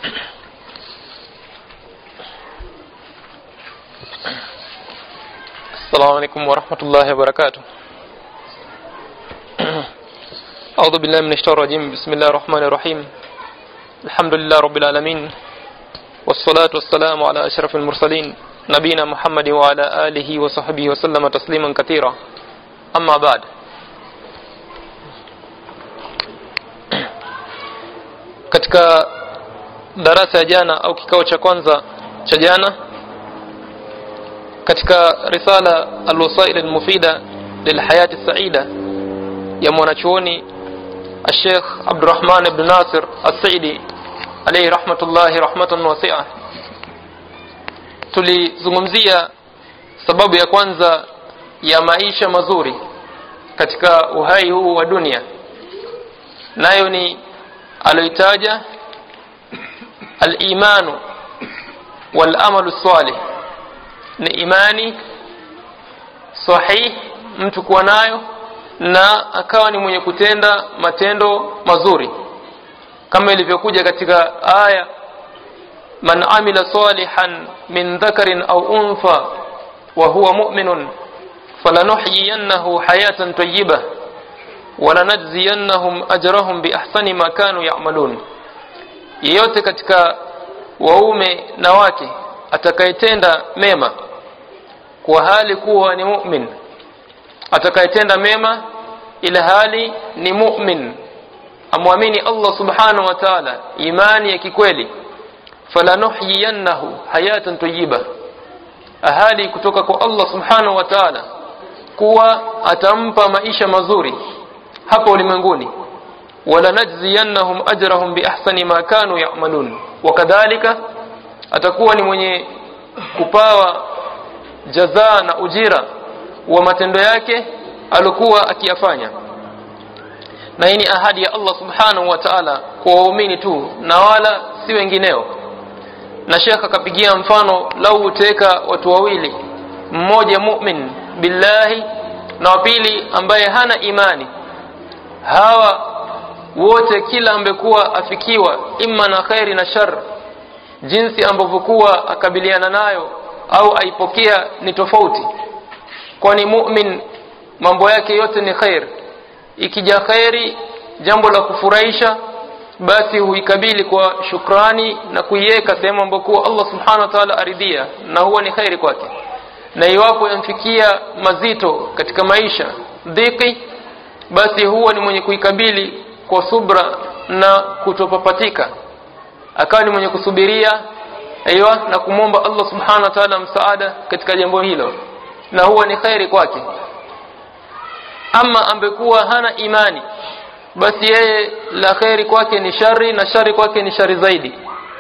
السلام عليكم ورحمة الله وبركاته. أعوذ بالله من الشيطان الرجيم. بسم الله الرحمن الرحيم. الحمد لله رب العالمين، والصلاة والسلام على أشرف المرسلين نبينا محمد وعلى آله وصحبه وسلم تسليما كثيرا. أما بعد. Katika darasa ya jana au kikao cha kwanza cha jana katika risala al-wasail al-mufida lilhayat as-sa'ida ya mwanachuoni Sheikh Abdurrahman ibn Nasir As-Saidi alayhi rahmatullahi rahmatan wasi'a, tulizungumzia sababu ya kwanza ya maisha mazuri katika uhai huu wa dunia, nayo ni aloitaja al-imanu wal-amalu salih. Ni imani sahih mtu kuwa nayo na akawa ni mwenye kutenda matendo mazuri, kama ilivyokuja katika aya man amila salihan min dhakarin aw untha wa huwa mu'minun falanuhyiyannahu hayatan tayyibah wa lanajziyannahum ajrahum bi ahsani ma kanu ya'malun. Yeyote katika waume na wake atakayetenda mema kwa hali kuwa ni mu'min, atakayetenda mema ila hali ni mu'min, amwamini Allah subhanahu wa ta'ala imani ya kikweli, falanuhyiyannahu hayatan tayyiba, ahadi kutoka kwa Allah subhanahu wa ta'ala kuwa atampa maisha mazuri hapa ulimwenguni, wala najziyannahum ajrahum bi ahsani ma kanu ya'malun, wakadhalika atakuwa ni mwenye kupawa jazaa na ujira wa matendo yake alikuwa akiyafanya. Na hii ni ahadi ya Allah subhanahu wa ta'ala kwa waumini tu na wala si wengineo. Na Sheikh akapigia mfano, lau uteka watu wawili, mmoja mu'min billahi na wa pili ambaye hana imani, hawa wote kila ambekuwa afikiwa imma na khairi na shar, jinsi ambavyo kuwa akabiliana nayo au aipokea ni tofauti. Kwani mu'min mambo yake yote ni khair, ikija khairi jambo la kufurahisha basi huikabili kwa shukrani na kuiweka sehemu ambapo Allah subhanahu wa ta'ala aridhia, na huwa ni khairi kwake. Na iwapo yamfikia mazito katika maisha, dhiki, basi huwa ni mwenye kuikabili kwa subra na kutopapatika, akawa ni mwenye kusubiria na kumwomba Allah subhanahu wa ta'ala msaada katika jambo hilo, na huwa ni khairi kwake. Ama ambekuwa hana imani, basi yeye la khairi kwake ni shari na shari kwake ni shari zaidi.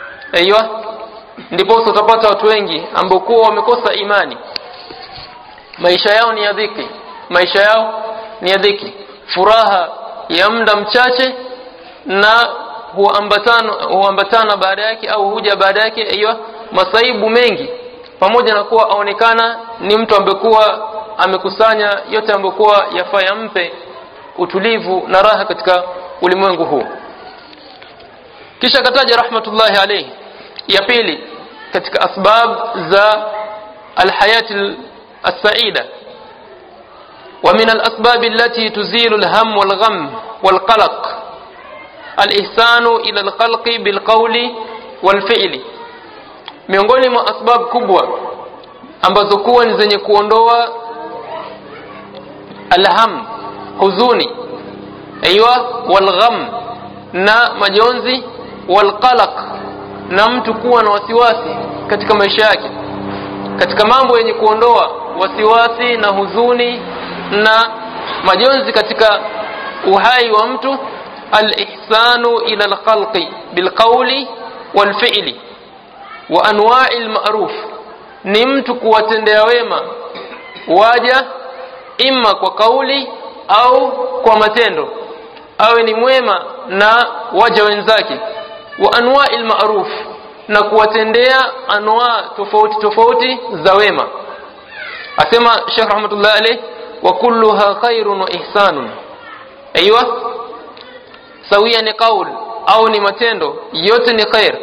Ndipo utapata watu wengi ambao wamekosa imani, maisha yao ni ya dhiki, maisha yao ni ya dhiki, furaha ya muda mchache na huambatana baada yake au huja baada yake masaibu mengi, pamoja na kuwa aonekana ni mtu ambekuwa amekusanya yote ambekuwa yafaa yampe utulivu na raha katika ulimwengu huu. Kisha kataja rahmatullahi alayhi ya pili katika asbab za alhayat as-sa'ida, wa min al-asbab allati tuzilu al-ham wal-gham wal-qalaq al-ihsanu ila al-khalqi bil-qawli wal-fi'li. Miongoni mwa asbab kubwa ambazo kuwa ni zenye kuondoa alham, huzuni, wal-gham na majonzi, wal-qalaq na mtu kuwa na wasiwasi katika maisha yake, katika mambo yenye kuondoa wasiwasi na huzuni na majonzi katika uhai wa mtu, al-ihsanu ila al-khalqi bil-qawli wal-fi'li wa anwa'il ma'ruf, ni mtu kuwatendea wema waja imma kwa kauli au kwa matendo, awe ni mwema na waja wenzake. Wa anwa'il ma'ruf, na kuwatendea anwa tofauti tofauti za wema. Asema Sheikh rahmatullah alayhi, wa kulluha khairun wa ihsanun. Sawia ni kaul au ni matendo, yote ni khair.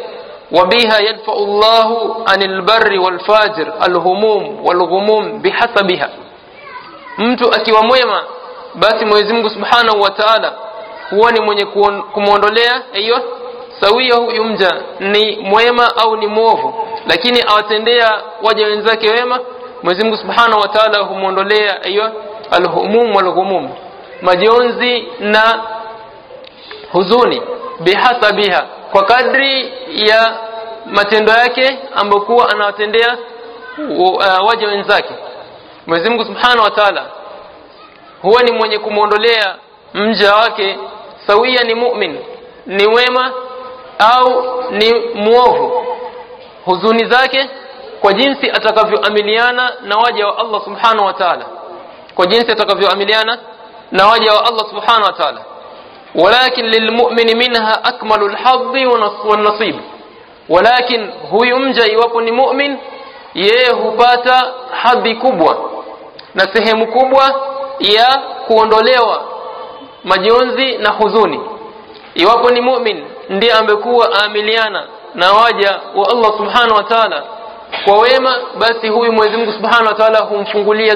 وبها يدفع الله عن البر والفاجر الهموم والغموم بحسبها. mtu akiwa mwema basi Mwenyezi Mungu Subhanahu wa Ta'ala huwa ni mwenye kumuondolea hiyo sawia huyu mja ni mwema au ni mwovu, lakini awatendea waja wenzake wema, Mwenyezi Mungu Subhanahu wa Ta'ala humuondolea hiyo alhumum walghumum, majonzi na huzuni, bihasabiha, kwa kadri ya matendo yake ambayo anawatendea waja wenzake. Mwenyezi Mungu Subhanahu wa Ta'ala huwa ni mwenye kumuondolea mja wake sawia ni mu'min, ni wema au ni muovu, huzuni zake kwa jinsi atakavyoamiliana na waja wa Allah Subhanahu wa Ta'ala, kwa jinsi atakavyoamiliana na waja wa Allah Subhanahu wa Ta'ala. walakin lilmu'min minha akmalul hadhi wan nasib, walakin huyu mja iwapo ni mu'min yeye hupata hadhi kubwa na sehemu kubwa ya kuondolewa majonzi na huzuni. Iwapo ni mu'min ndiye ambekuwa aamiliana na waja wa Allah Subhanahu wa Ta'ala kwa wema, basi huyu Mwenyezi Mungu Subhanahu wa Ta'ala humfungulia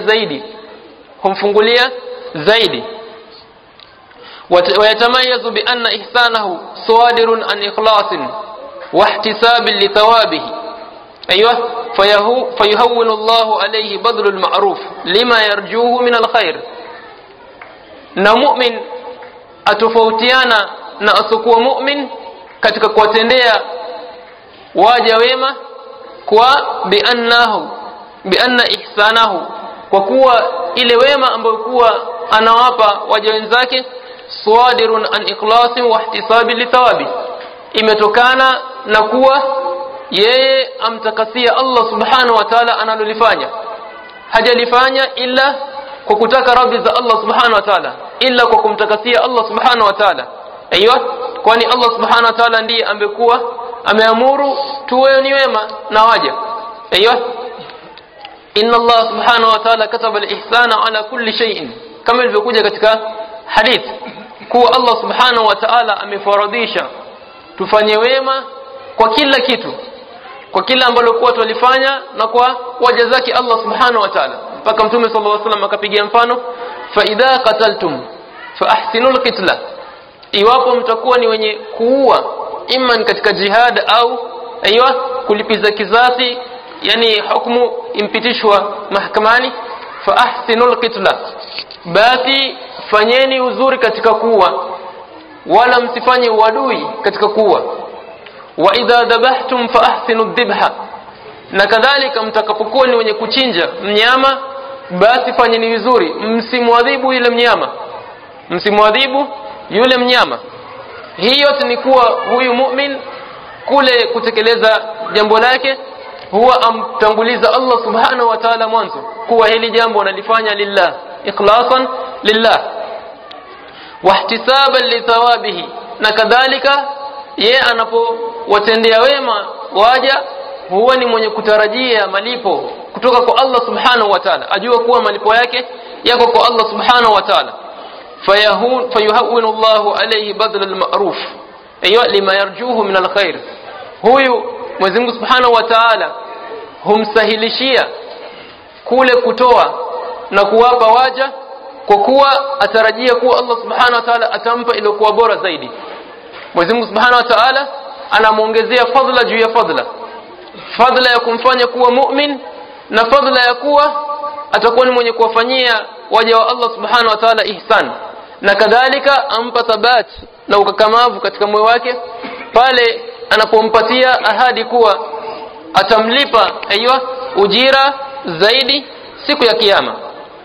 zaidi. ويتميز بأن إحسانه صادر عن إخلاص واحتساب لثوابه. أيوه فيهون الله عليه بذل المعروف لما يرجوه من الخير. na mu'min atofautiana na asokuwa mu'min katika kuwatendea waja wema kwa bianna ihsanahu, kwa kuwa ile wema ambayo kuwa anawapa waja wenzake swadirun an ikhlasin wa ihtisabi lithawabi, imetokana na kuwa yeye amtakasia Allah Subhanahu wa Ta'ala analolifanya, hajalifanya illa kwa kutaka radhi za Allah Subhanahu wa Ta'ala, illa kwa kumtakasia Allah Subhanahu wa Ta'ala. Aiywa, kwani Allah Subhanahu wa Ta'ala ndiye ambekuwa ameamuru tuwe ni wema na waja. Aiywa, inna Allah Subhanahu wa Ta'ala kataba al-ihsana ala kulli shay'in, kama ilivyokuja katika hadith kuwa Allah Subhanahu wa Ta'ala amefaradhisha tufanye wema kwa kila kitu, kwa kila ambalo kwa tulifanya na kwa waja zake Allah Subhanahu wa Ta'ala. Mpaka Mtume sallallahu alaihi wasallam akapigia mfano, fa idha qataltum fa ahsinul qitla, iwapo mtakuwa ni wenye kuua imma katika jihad au aiywa kulipiza kisasi, yani hukumu impitishwa mahakamani, fa ahsinul qitla, basi fanyeni uzuri katika kuua, wala msifanye uadui katika kuua. wa idha dhabhtum fa ahsinu dhibha, na kadhalika mtakapokuwa ni wenye kuchinja mnyama basi fanyeni vizuri, msimwadhibu yule mnyama. Hii yote ni kuwa huyu mu'min kule kutekeleza jambo lake huwa amtanguliza Allah Subhanahu wa Ta'ala mwanzo, kuwa hili jambo analifanya lillah, ikhlasan lillah, wahtisaban lithawabihi, na kadhalika yeye anapowatendea wema waja huwa ni mwenye kutarajia malipo kutoka kwa Allah Subhanahu wa Ta'ala, ajua kuwa malipo yake yako kwa Allah Subhanahu wa Ta'ala. fayuhawwinu Allahu alayhi badl al-ma'ruf aywa lima yarjuhu min al-khair, huyu Mwenyezi Mungu Subhanahu wa Ta'ala humsahilishia kule kutoa na kuwapa waja, kwa kuwa atarajia kuwa Allah Subhanahu wa Ta'ala atampa ile kuwa bora zaidi. Mwenyezi Mungu Subhanahu wa Ta'ala anamuongezea fadhila juu ya fadhila ya kumfanya kuwa mu'min, na fadhila ya kuwa atakuwa ni mwenye kuwafanyia waja wa Allah Subhanahu wa Ta'ala ihsan, na kadhalika ampa thabat na ukakamavu katika moyo wake pale anapompatia ahadi kuwa atamlipa aiywa ujira zaidi siku ya kiyama.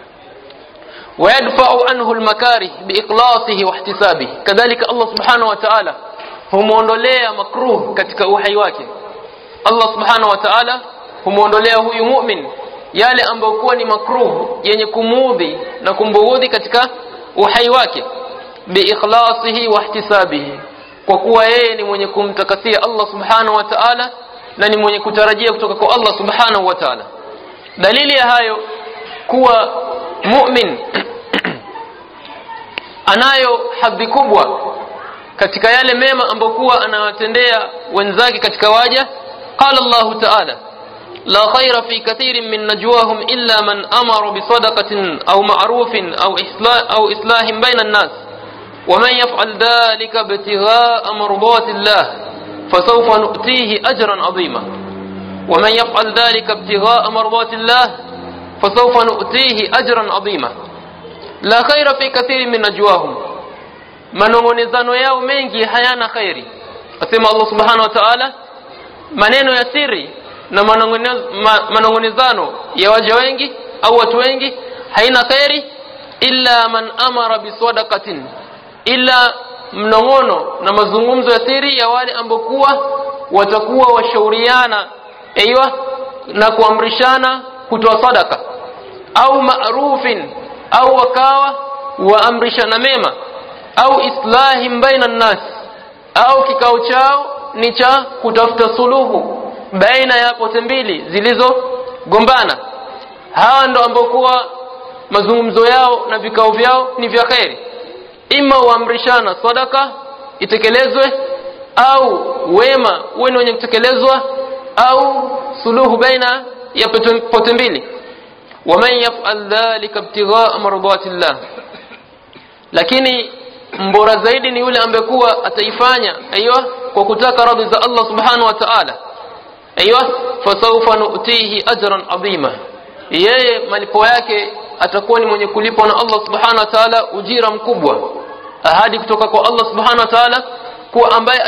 ويدفع عنه المكاره بإخلاصه واحتسابه, kadhalika Allah Subhanahu wa Ta'ala humuondolea makruh katika uhai wake. Allah Subhanahu wa Ta'ala humuondolea huyu mu'min yale ambayo kuwa ni makruh yenye kumuudhi na kumbughudhi katika uhai wake, biikhlasihi wahtisabihi, kwa kuwa yeye ni mwenye kumtakasia Allah Subhanahu wa Ta'ala na ni mwenye kutarajia kutoka kwa Allah Subhanahu wa Ta'ala. Dalili ya hayo kuwa mu'min anayo hadhi kubwa katika yale mema ambokuwa anawatendea wenzake katika waja. Qala Allah ta'ala la khayra fi kathirin min najwahum illa man amara bi sadaqatin aw ma'rufin aw islahin bayna an-nas wa man yaf'al dhalika ibtigha'a mardati Allah fasawfa nu'tihi ajran 'azima wa man yaf'al dhalika ibtigha'a mardati Allah fasawfa nu'tihi ajran 'azima. La khayra fi kathirin min najwahum, manongonezano yao mengi hayana khairi. Asema Allah subhanahu wa ta'ala, maneno ya siri na manongonezano ya waja wengi au watu wengi haina khairi, illa man amara bisadaqatin, illa mnongono na mazungumzo ya siri ya wale ambokuwa watakuwa washauriana na kuamrishana kutoa sadaka, au ma'rufin, au wakawa waamrishana mema, au islahim baina an-nas, au kikao chao ni cha kutafuta suluhu baina ya pote mbili zilizogombana. Hawa ndio ambokuwa mazungumzo yao na vikao vyao ni vya khairi. Ima waamrishana sadaka itekelezwe, au wema uwe wenye kutekelezwa, au suluhu baina ya pote mbili. ومن يفعل ذلك ابتغاء مرضات الله, lakini mbora zaidi ni yule ambaye kuwa ataifanya kwa kutaka radhi za Allah subhanahu wa ta'ala. Fasawfa nu'tihi ajran 'azima, yeye malipo yake atakuwa ni mwenye kulipwa na Allah subhanahu wa ta'ala ujira mkubwa. Ahadi kutoka kwa Allah subhanahu wa ta'ala kuwa ambaye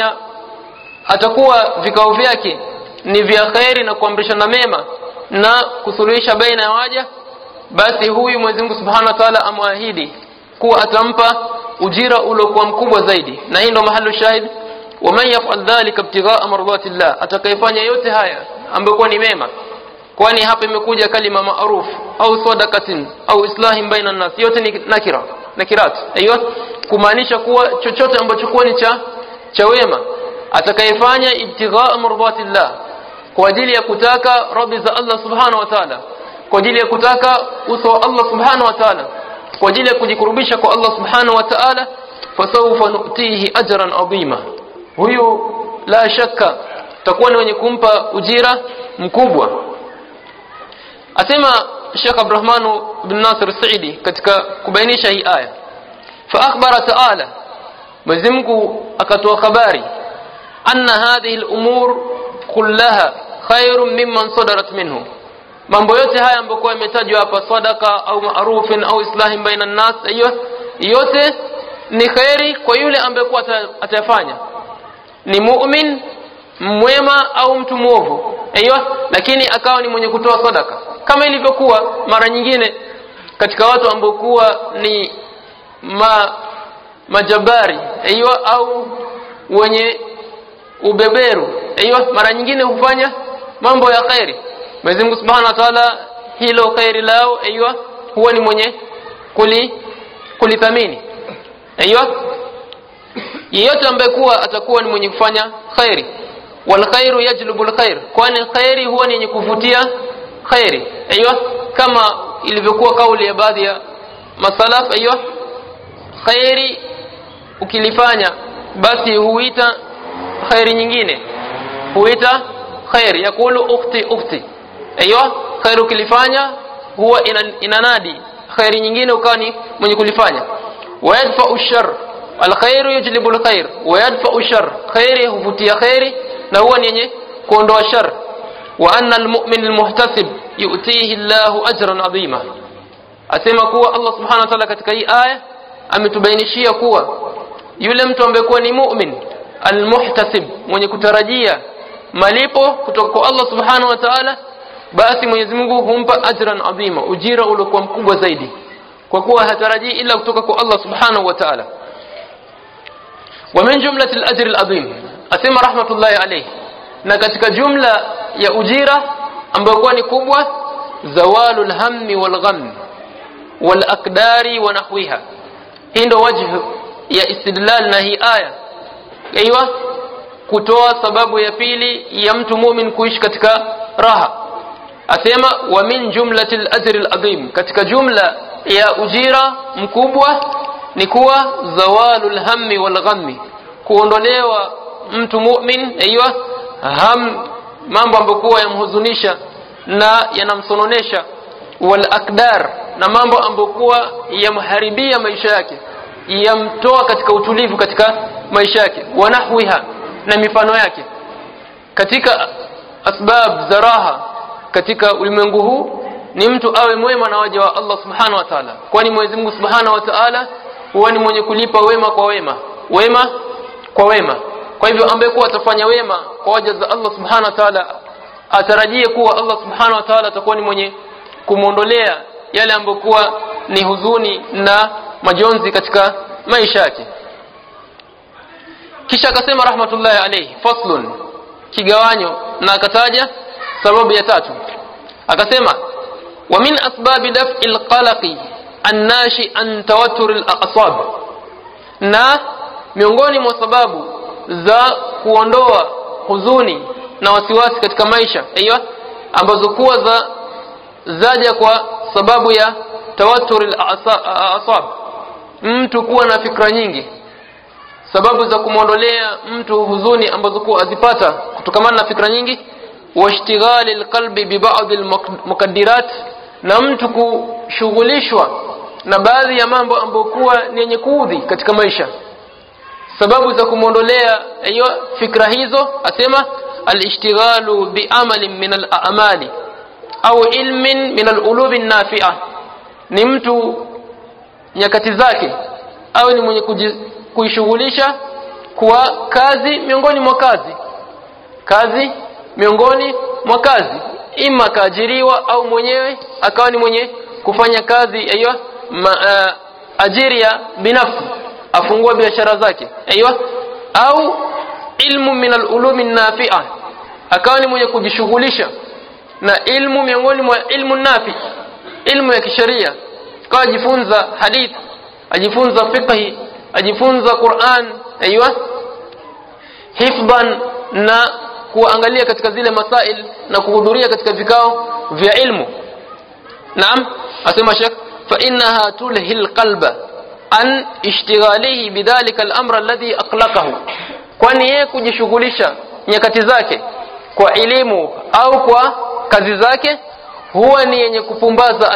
atakuwa vikao vyake ni vya khairi na kuamrishana mema na kusuluhisha baina ya waja, basi huyu Mwenyezi Mungu Subhanahu wa Ta'ala amwahidi kuwa atampa ujira uliokuwa mkubwa zaidi. Na hii ndio mahali shahid, wa man yaf'al dhalika ibtigha'a mardatillah, atakayefanya yote haya ambayo ni mema, kwani hapa imekuja kalima ma'ruf au sadaqatin au islahin baina an-nas, yote ni nakirat, kumaanisha kuwa chochote ambacho kwa ni cha wema, atakayefanya ibtigha'a mardatillah, kwa ajili ya kutaka radhi za Allah subhanahu wa ta'ala, kwa ajili ya kutaka uso wa Allah subhanahu wa ta'ala, kwa ajili ya kujikurubisha kwa Allah subhanahu wa ta'ala, fasawfa nu'tihi ajran 'azima, huyu la shaka takuwa ni mwenye kumpa ujira mkubwa. Asema Sheikh Abdurrahman bin Nasir Saidi katika kubainisha hii aya, fa akhbara ta'ala, Mwenyezi Mungu akatoa habari, anna hadhihi al-umur kullaha khairun mimman sadarat minhu, mambo yote haya ambayo yametajwa hapa, sadaka au ma'rufin au islahin baina an-nas, yote ni khairi kwa yule ambaye atayafanya, ni mu'min mwema au mtu muovu, lakini akawa ni mwenye kutoa sadaka, kama ilivyokuwa mara nyingine katika watu ambao kuwa ni majabari au wenye ubeberu, mara nyingine hufanya mambo ya khairi. Mwenyezi Mungu Subhanahu wa Ta'ala hilo khairi lao huwa ni mwenye kulithamini. Yeyote ambaye kuwa atakuwa ni mwenye kufanya khairi, wal khairu yajlubul khair, kwani khairi huwa ni yenye kuvutia khairi. Kama ilivyokuwa kauli ya baadhi ya masalaf, khairi ukilifanya basi huita khairi nyingine, huita khair, yakulu ukhti, khair ukilifanya huwa inanadi khairi nyingine ukawa ni mwenye kulifanya. Wa yadfa'u shar, alkhairu yajlibu alkhair wa yadfa'u shar, khairi huvutia khairi na huwa ni yenye kuondoa shar. Wa anna almu'min almuhtasib yu'tihi Allahu ajran 'azima, asema kuwa Allah subhanahu wa ta'ala katika hii aya ametubainishia kuwa yule mtu ambaye kuwa ni mu'min almuhtasib, mwenye kutarajia malipo kutoka kwa Allah subhanahu wa ta'ala, basi Mwenyezi Mungu humpa ajran 'azima, ujira uliokuwa mkubwa zaidi, kwa kuwa hatarajii ila kutoka kwa Allah subhanahu wa ta'ala. Wa min jumlati al-ajr al-'azim, asema rahmatullahi alayhi, na katika jumla ya ujira ambayo kwa ni kubwa, zawalul hammi wal gham wal aqdari wa nahwiha. Hii ndio wajhu ya istidlal na hii aya, kutoa sababu ya pili ya mtu mu'min kuishi katika raha. Asema wa min jumlati al-ajr al-'azim, katika jumla ya ujira mkubwa, ni kuwa zawalul hammi wal ghammi, kuondolewa mtu mu'min mambo ambayo yamhuzunisha na yanamsononesha, wal akdar, na mambo ambayo yamharibia maisha yake, yamtoa katika utulivu katika maisha yake, wanahwiha, na mifano yake. Katika asbab za raha katika ulimwengu huu ni mtu awe mwema na waja wa Allah subhanahu wa ta'ala, kwani Mwenyezi Mungu subhanahu wa ta'ala huwa ni mwenye kulipa wema kwa wema, wema kwa wema. Kwa hivyo ambaye atafanya wema kwa waja za Allah subhanahu wa ta'ala, atarajie kuwa Allah subhanahu wa ta'ala atakuwa ni mwenye kumuondolea yale ambayo ni huzuni na majonzi katika maisha yake. Kisha akasema rahmatullahi alayhi, faslun, kigawanyo, na akataja sababu ya tatu. Akasema wa min asbabi daf'il qalaqi an-nashi an tawattur al-a'sab, na miongoni mwa sababu za kuondoa huzuni na wasiwasi katika maisha ambazo zaja kwa sababu ya tawattur al-a'sab, mtu kuwa na fikra nyingi, sababu za kumuondolea mtu huzuni ambazo azipata kutokana na fikra nyingi, washtighali alqalbi bi ba'd almukaddirat, na mtu kushughulishwa na baadhi ya mambo ambayo ni yenye kuudhi katika maisha. Sababu za kumuondolea fikra hizo, asema alishtighalu bi amalin min al-a'mali au ilmin min al-ulubi an-nafi'ah, ni mtu nyakati zake au ni mwenye kuishughulisha kwa kazi miongoni mwa kazi, ima kaajiriwa au mwenyewe akawa ni mwenye kufanya kazi ajiria binafsi, afungua biashara zake au ilmu min al-ulumi an-nafi'ah, akawa ni mwenye kujishughulisha na ilmu miongoni mwa ilmu nafi, ilmu ya kisheria, akawa ajifunza hadith, ajifunza fiqh, ajifunza Qur'an, hifdhan, na kuangalia katika zile masail na kuhudhuria katika vikao vya ilmu. Naam, asema Sheikh, fa innaha tulhil qalba an ishtighalihi bidhalika al-amr alladhi aqlaqahu, kwani yeye kujishughulisha nyakati zake kwa elimu au kwa kazi zake huwa ni yenye kupumbaza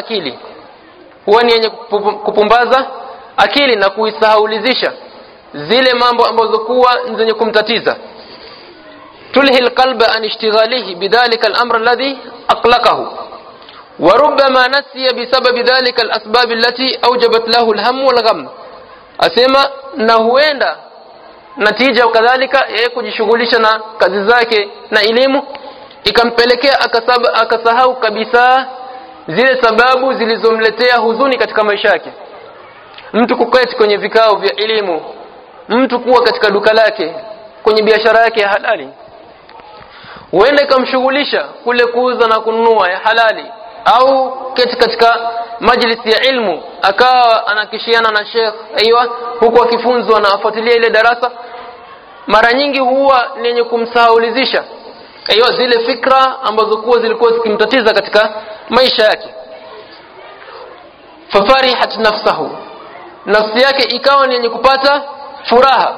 akili, na kuisahaulizisha zile mambo ambazo zenye kumtatiza. tulhil qalba an ishtighalihi bidhalika al-amr alladhi aqlaqahu, wa rubbama nasiya bisababi dhalika al-asbab allati awjabat lahu al-hamm wal-gham, asema na huenda natija kadhalika yeye kujishughulisha na kazi zake na elimu ikampelekea akasahau kabisa zile sababu zilizomletea huzuni katika maisha yake. Mtu kuketi kwenye vikao vya elimu, mtu kuwa katika duka lake, kwenye biashara yake ya halali, huenda ikamshughulisha kule kuuza na kununua ya halali, au katika majlisi ya ilmu akawa anakishiana na sheikh huku akifunzwa na afuatilia ile darasa, mara nyingi huwa ni yenye kumsahaulizisha zile fikra ambazo zilikuwa zikimtatiza katika maisha yake. Fafarihat nafsahu, nafsi yake ikawa ni yenye kupata furaha,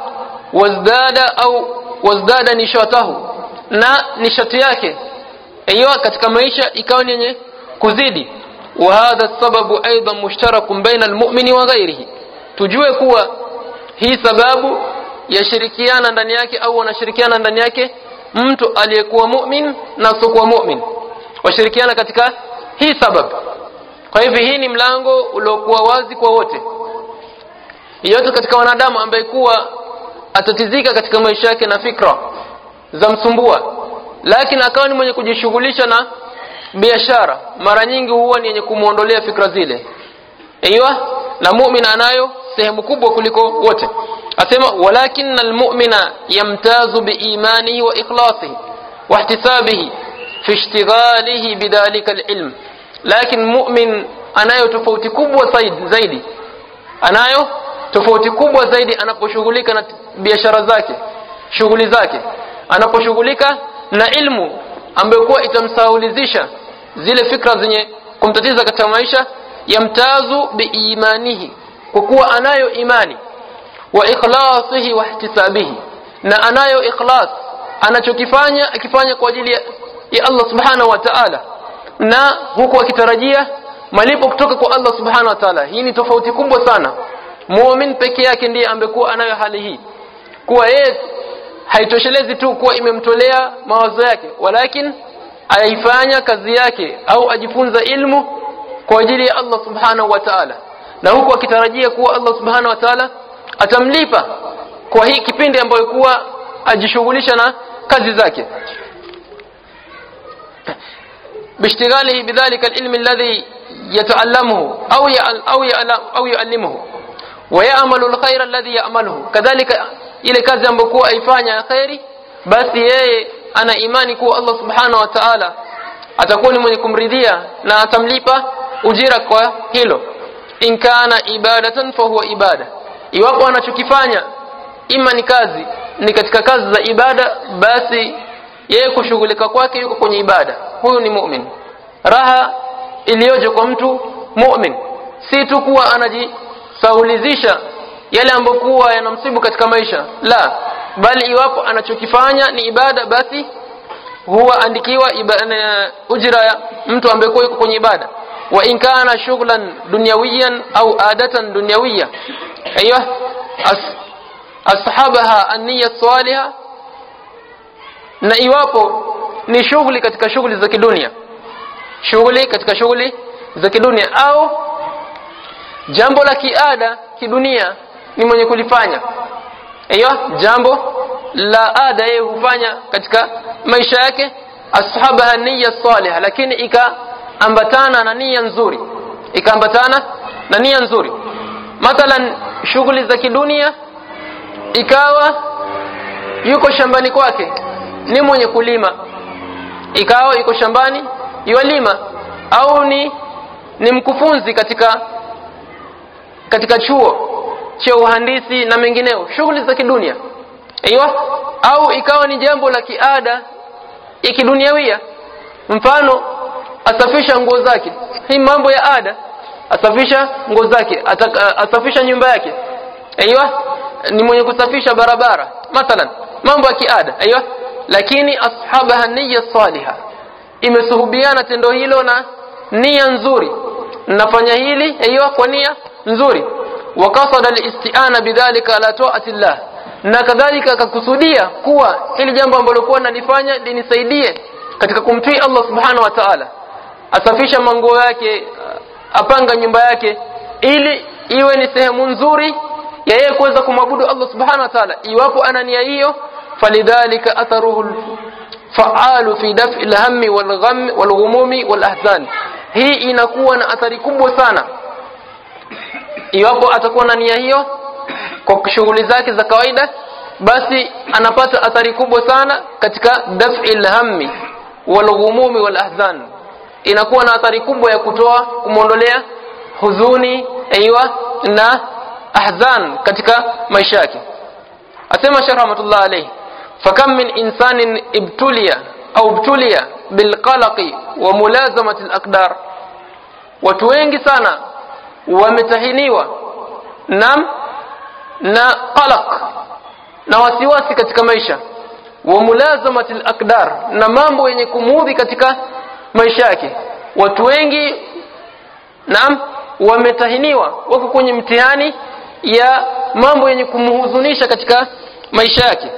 wazdada nishatahu, na nishati yake katika maisha ikawa ni yenye kuzidi. Wa hadha sababu aidan mushtarakun baina almu'mini wa ghayrihi, tujue kuwa hii sababu yashirikiana ndani yake au wanashirikiana ndani yake mtu aliyekuwa mu'min na asiokuwa mu'min, washirikiana katika hii sababu. Kwa hivyo hii ni mlango uliokuwa wazi kwa wote. Yote katika wanadamu ambaye atatizika katika maisha yake na fikra za msumbua, lakini akawa ni mwenye kujishughulisha na biashara, mara nyingi huwa ni yenye kumuondolea fikra zile. Na mu'min anayo sehemu kubwa kuliko wote. Asema walakinnal mu'mina yamtazu biimanihi wa ikhlasihi wa ihtisabihi fi ishtighalihi bidhalika alilm, lakini mu'min anayo tofauti kubwa zaidi, anaposhughulika na biashara zake, shughuli zake, anaposhughulika na ilmu ambayo itamsahaulizisha zile fikra zenye kumtatiza katika maisha. Yamtazu biimanihi, kwa kuwa anayo imani, wa ikhlasihi wa ihtisabihi, na anayo ikhlas, anachokifanya akifanya kwa ajili ya Allah subhanahu wa ta'ala, na huku akitarajia malipo kutoka kwa Allah subhanahu wa ta'ala. Hii ni tofauti kubwa sana. Muumini peke yake ndiye ambekuwa anayo hali hii, kuwa yeye haitoshelezi tu kuwa imemtolea mawazo yake, walakin aifanya kazi yake au ajifunza ilmu kwa ajili ya Allah subhanahu wa ta'ala, na huku akitarajia kuwa Allah subhanahu wa ta'ala atamlipa kwa hii kipindi ambayo kuwa ajishughulisha na kazi zake. bishtighalihi bidhalika alilm alladhi yata'allamuhu au yu'allimuhu wa ya'malu alkhayra alladhi ya'maluhu, kadhalika ile kazi ambayo kuwa aifanya khairi, basi yeye ana imani kuwa Allah subhanahu wa ta'ala atakuwa ni mwenye kumridhia na atamlipa ujira kwa hilo. In kana ibadatan fa huwa ibada, iwapo anachokifanya ima ni kazi, ni katika kazi za ibada, basi yeye kushughulika kwake yuko kwenye ibada, huyu ni mu'min. Raha iliyoje kwa mtu mu'min si tu kuwa anajisaulizisha yale ambayo kuwa yanamsibu katika maisha, la, bali iwapo anachokifanya ni ibada, basi huwa andikiwa ujira ya mtu ambaye yuko kwenye ibada. Wa in kana shughlan dunyawiyan au adatan dunyawiyya, aywa ashabaha an-niyya salihah, na iwapo ni shughuli katika shughuli za kidunia, shughuli katika shughuli za kidunia au jambo la kiada kidunia ni mwenye kulifanya, aywa jambo la ada yeye hufanya katika maisha yake, ashabaha niyya salihah, lakini ikaambatana na nia nzuri, ikaambatana na nia nzuri. Mathalan shughuli za kidunia, ikawa yuko shambani kwake ni mwenye kulima, ikawa yuko shambani yalima, au ni mkufunzi katika chuo cha uhandisi na mengineo, shughuli za kidunia, aiyo, au ikawa ni jambo la kiada ya kiduniawia, mfano asafisha nguo zake, hii mambo ya ada, asafisha nguo zake, asafisha nyumba yake, aiyo, ni mwenye kusafisha barabara, mathalan mambo ya kiada, aiyo, lakini ashabaha niyya salihah, imesuhubiana tendo hilo na nia nzuri, nafanya hili aiyo kwa nia nzuri, wa qasada al-isti'ana bidhalika ala ta'ati Allah, na kadhalika akakusudia kuwa hili jambo ambalo kwa nalifanya linisaidie katika kumtii Allah subhanahu wa ta'ala, asafisha manguo yake, apanga nyumba yake ili iwe ni sehemu nzuri ya yeye kuweza kumwabudu Allah subhanahu wa ta'ala. Iwapo ana nia hiyo, falidhalika atharuhu fa'alu fi daf'i al-hammi wal-ghamm wal-ghumumi wal-ahzan, hii inakuwa na athari kubwa sana iwapo atakuwa na nia hiyo kwa shughuli zake za kawaida, basi anapata athari kubwa sana katika daf'i al-hammi wal-ghumumi wal-ahzan, inakuwa na athari kubwa ya kumuondolea huzuni aiwa na ahzan katika maisha yake. Asema Sheikh rahmatullah alayhi, fakam min insanin ibtuliya bilqalaqi wa mulazamati al-aqdar, watu wengi sana wametahiniwa na qalaq na wasiwasi katika maisha, wa mulazamati al-aqdar, na mambo yenye kumudhi katika maisha yake. Watu wengi wametahiniwa, wako kwenye mtihani ya mambo yenye kumhuzunisha katika maisha yake.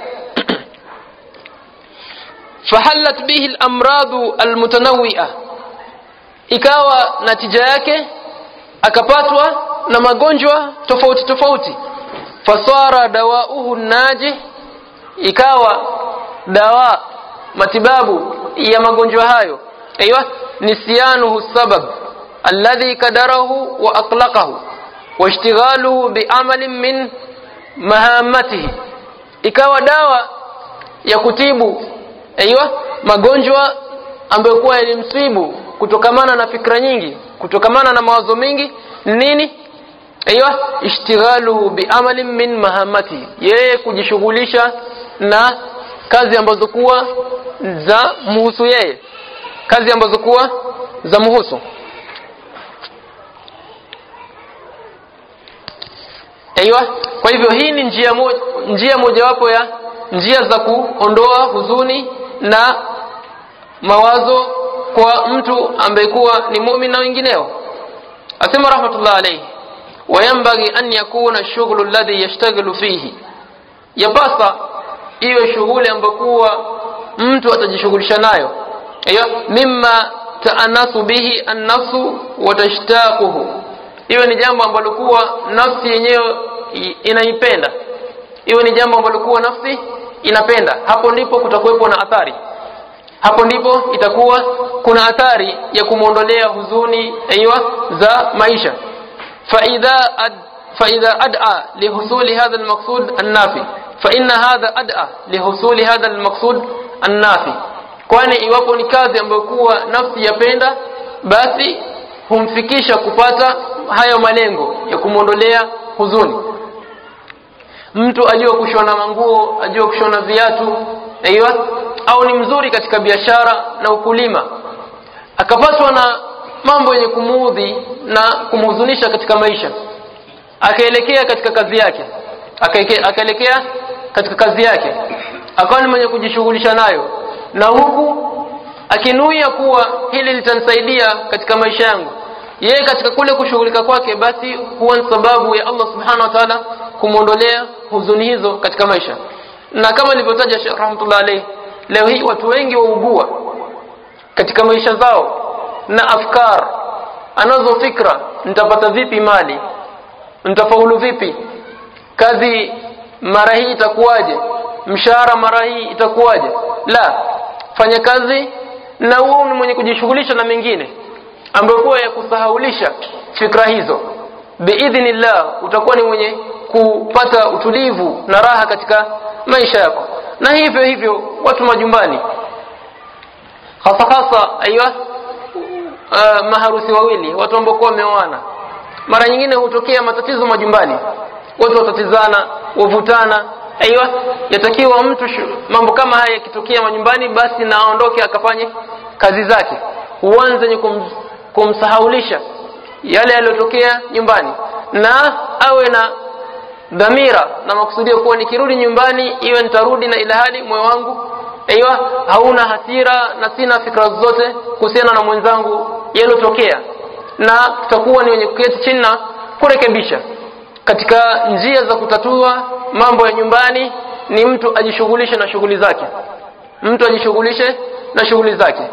fahallat bihi al-amradu al-mutanawwi'a, ikawa natija yake akapatwa na magonjwa tofauti tofauti. Fasara dawauhu naji, ikawa dawa matibabu ya magonjwa hayo aiyo nisyanuhu sabab alladhi kadarahu wa atlaqahu wa ishtighaluhu bi'amalin min mahammatihi, ikawa dawa ya kutibu aiyo magonjwa ambayo kwa yalimsibu kutokamana na fikra nyingi, kutokamana na mawazo mengi, nini aiyo ishtighaluhu bi'amalin min mahammatihi, yeye kujishughulisha na kazi ambazo kuwa za muhusu yeye, kazi ambazo kuwa za muhusu. Kwa hivyo hii ni njia mojawapo ya njia za kuondoa huzuni na mawazo kwa mtu ambaye kuwa ni muumini na wengineo. Asema rahmatullah alayhi, wayambaghi an yakuna ash-shughlu alladhi yashtaghilu fihi, yapasa iwe shughuli ambayo kuwa mtu atajishughulisha nayo, mimma ta'anasu bihi an-nafsu wa tashtaquhu, iwe ni jambo ambalo kuwa nafsi yenyewe inaipenda, iwe ni jambo ambalo kuwa nafsi inapenda. Hapo ndipo kutakuwepo na athari, hapo ndipo itakuwa kuna athari ya kumuondolea huzuni za maisha. فإذا أدعى لحصول هذا المقصود النافي فإن هذا أدعى لحصول هذا المقصود النافي, kwani iwapo ni kazi ambayo kuwa nafsi yapenda, basi humfikisha kupata hayo malengo ya kumuondolea huzuni. Mtu ajua kushona manguo, ajua kushona viatu, au ni mzuri katika biashara na ukulima, akapatwa na mambo yenye kumuudhi na kumhuzunisha katika maisha, akaelekea katika kazi yake, akawa ni mwenye kujishughulisha nayo, na huku akinuia kuwa hili litanisaidia katika maisha yangu, yeye katika kule kushughulika kwake, basi huwa ni sababu ya Allah subhanahu wa ta'ala kumuondolea huzuni hizo katika maisha. Na kama nilivyotaja Sheikh rahmatullah alayhi, leo hii watu wengi waugua katika maisha zao na afkar, anazo fikra, nitapata vipi mali, nitafaulu vipi, kazi mara hii itakuwaje, mshahara mara hii itakuwaje. La, fanya kazi na uwe ni mwenye kujishughulisha na mengine ambayo kwa ya kusahaulisha fikra hizo. Biidhnillah utakuwa ni mwenye kupata utulivu na raha katika maisha yako. Na hivyo watu majumbani, hasa maharusi wawili, watu ambao wameoana, mara nyingine hutokea matatizo majumbani, watu watatizana, wavutana. Yatakiwa mtu mambo kama haya yakitokea majumbani, basi na aondoke akafanye kazi zake, uanze kumsahaulisha yale yaliyotokea nyumbani, na awe na dhamira na makusudio kuwa nikirudi nyumbani iwe nitarudi na ila hali moyo wangu hauna hasira na sina fikra zote kuhusiana na mwenzangu yaliyotokea, na tutakuwa ni wenye kuketi chini na kurekebisha. Katika njia za kutatua mambo ya nyumbani ni mtu ajishughulishe na shughuli zake,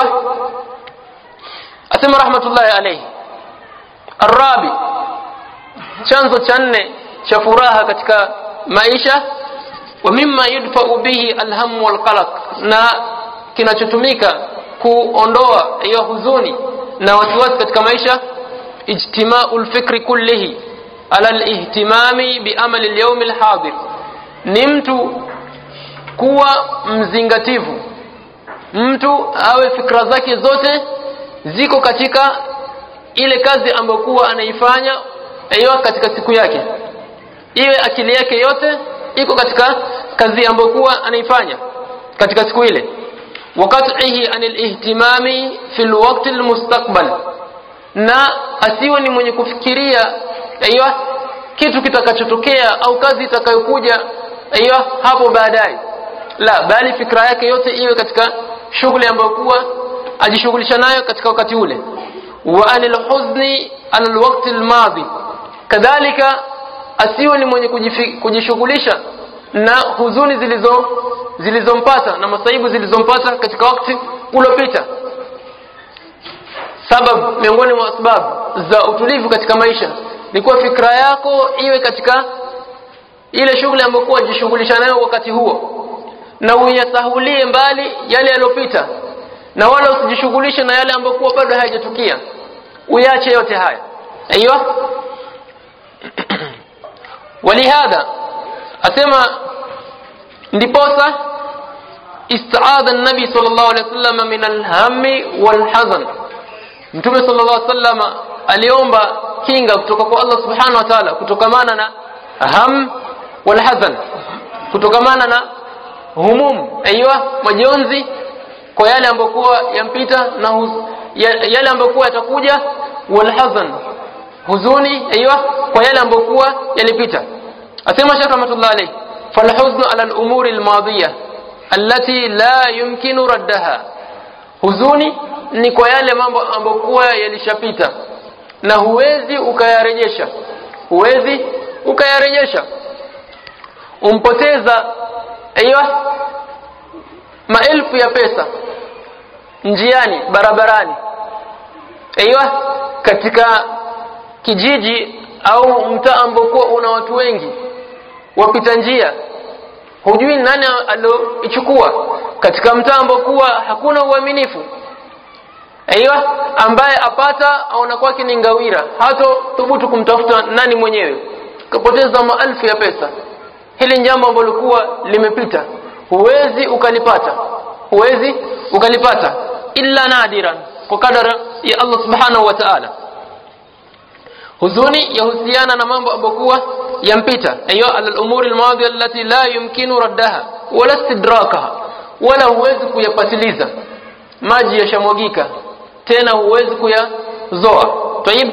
Asema rahmatullahi alayhi, Arabi, chanzo cha 4 cha furaha katika maisha, wa mimma yudfa'u bihi alham wal qalaq, na kinachotumika kuondoa hiyo huzuni na wasiwasi katika maisha, ijtima'ul fikri kullihi ala alihtimami bi'amali al-yawm al-hadir, ni mtu kuwa mzingativu, mtu awe fikra zake zote ziko katika ile kazi ambayo kuwa anaifanya katika siku yake, iwe akili yake yote iko katika kazi ambayo kuwa anaifanya katika siku ile. Waqat'ihi anil ihtimami fil waqti al mustaqbal, na asiwe ni mwenye kufikiria kitu kitakachotokea au kazi itakayokuja hapo baadaye. La, bali fikra yake yote iwe katika shughuli ambayo kuwa ajishughulisha nayo katika wakati ule. Wa anil huzni anil waqti al madhi, kadhalika asiwe ni mwenye kujishughulisha na huzuni zilizompata na masaibu zilizompata katika wakati uliopita. Sababu miongoni mwa sababu za utulivu katika maisha ni kuwa fikra yako iwe katika ile shughuli ambayo kwa jishughulisha nayo wakati huo, na uyasahulie mbali yale yaliyopita, na wala usijishughulishe na yale ambayo kwa bado hayajatukia, uyache yote haya. Walihadha asema ndiposa istaadha an-nabi sallallahu alayhi wasallam min al-hammi wal-hazan, Mtume sallallahu alayhi wasallam aliomba kinga kutoka kwa Allah subhanahu wa ta'ala kutokamana na ham wal hazan, kutokamana na humum majonzi kwa yale ambayo kwa yampita na yale ambayo kwa yatakuja, wal hazan huzuni kwa yale ambayo kuwa yalipita. Asema Sheikh rahmatullah alayhi, falhuznu ala al-umuri al-madiyah allati la yumkinu raddaha, huzuni ni kwa yale mambo ambayo kuwa yalishapita na huwezi ukayarejesha. Umpoteza maelfu ya pesa njiani, barabarani, katika kijiji au mtaa ambao una watu wengi wapita njia, hujui nani aloichukua, katika mtaa ambao hakuna uaminifu, ambaye apata aona kwake ni ngawira, hato thubutu kumtafuta nani mwenyewe, kapoteza maelfu ya pesa. Hili jambo ambalo kuwa limepita, huwezi ukalipata illa nadiran, kwa kadara ya Allah subhanahu wa ta'ala. Huzuni yahusiana na mambo ambayo kuwa yampita, al-umuri al-madiyah allati la yumkinu raddaha wala istidrakaha, wala huwezi kuyapatiliza. Maji yashamwagika tena huwezi kuyazoa. Tayib,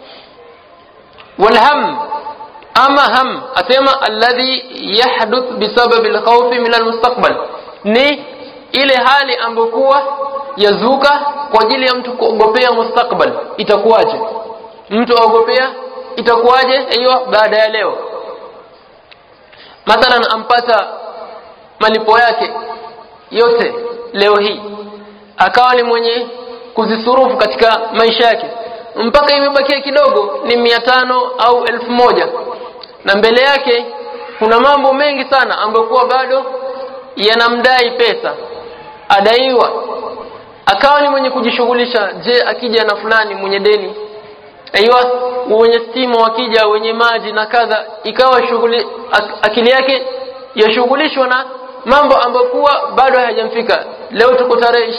walham, ama ham asema alladhi yahduth bisabab al-khawf min al-mustaqbal, ni ile hali ambayo kuwa yazuka kwa ajili ya mtu kuogopea mustakbal. Itakuwaje mtu aogopea? Itakuwaje baada ya leo? Mathalan, ampata malipo yake yote leo hii, akawa ni mwenye kuzisurufu katika maisha yake, mpaka imebakia kidogo ni 500 au 1000, na mbele yake kuna mambo mengi sana ambayo kuwa bado yanamdai pesa, adaiwa. Akawa ni mwenye kujishughulisha, je, akija na fulani mwenye deni, wenye stima wakija, wenye maji na kadha, ikawa akili yake yashughulishwa na mambo ambayo kuwa bado hayajamfika. Leo tuko tarehe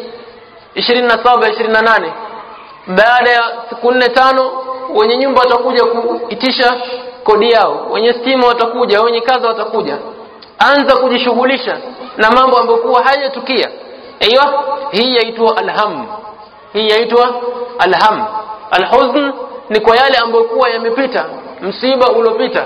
27-28, baada ya siku 4-5 wenye nyumba watakuja kuitisha kodi yao, wenye stima watakuja, wenye kadha watakuja. Anza kujishughulisha na mambo ambayo kuwa hayatukia. Hii yaitwa alham, alhuzn ni kwa yale ambayo kuwa yamepita, msiba uliopita.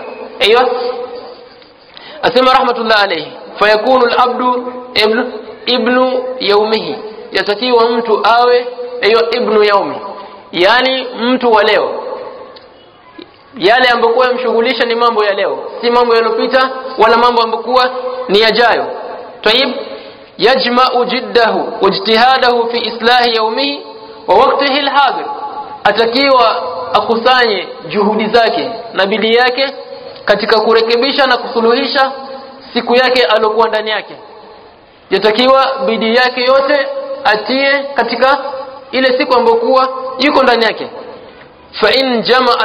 Asema rahmatullah alayhi, fayakunu al-abdu ibnu yawmihi, yatakiwa mtu awe ibnu yawmi, yani mtu wa leo. Yale ambayo kuwa yamshughulisha ni mambo ya leo, si mambo yaliyopita wala mambo ambayo kuwa ni yajayo. Tayib, yajma'u jiddahu wajtihadahu fi islahi yawmihi wa waqtihi al-hadir, atakiwa akusanye juhudi zake na bidii yake katika kurekebisha na kusuluhisha siku yake alokuwa ndani yake. Yatakiwa bidii yake yote atie katika ile siku ambayo kuwa yuko ndani yake. fa in jama'a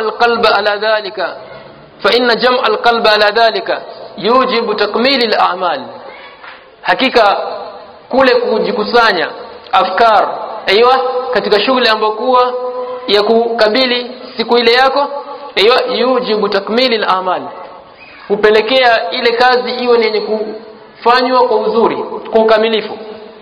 al-qalba ala dhalika yujibu takmil al-a'mal, hakika kule kujikusanya afkar katika shughuli ambayo kuwa ya kukabili siku ile yako, yujibu takmil al-a'mal, hupelekea ile kazi iwe yenye kufanywa kwa uzuri, kwa ukamilifu.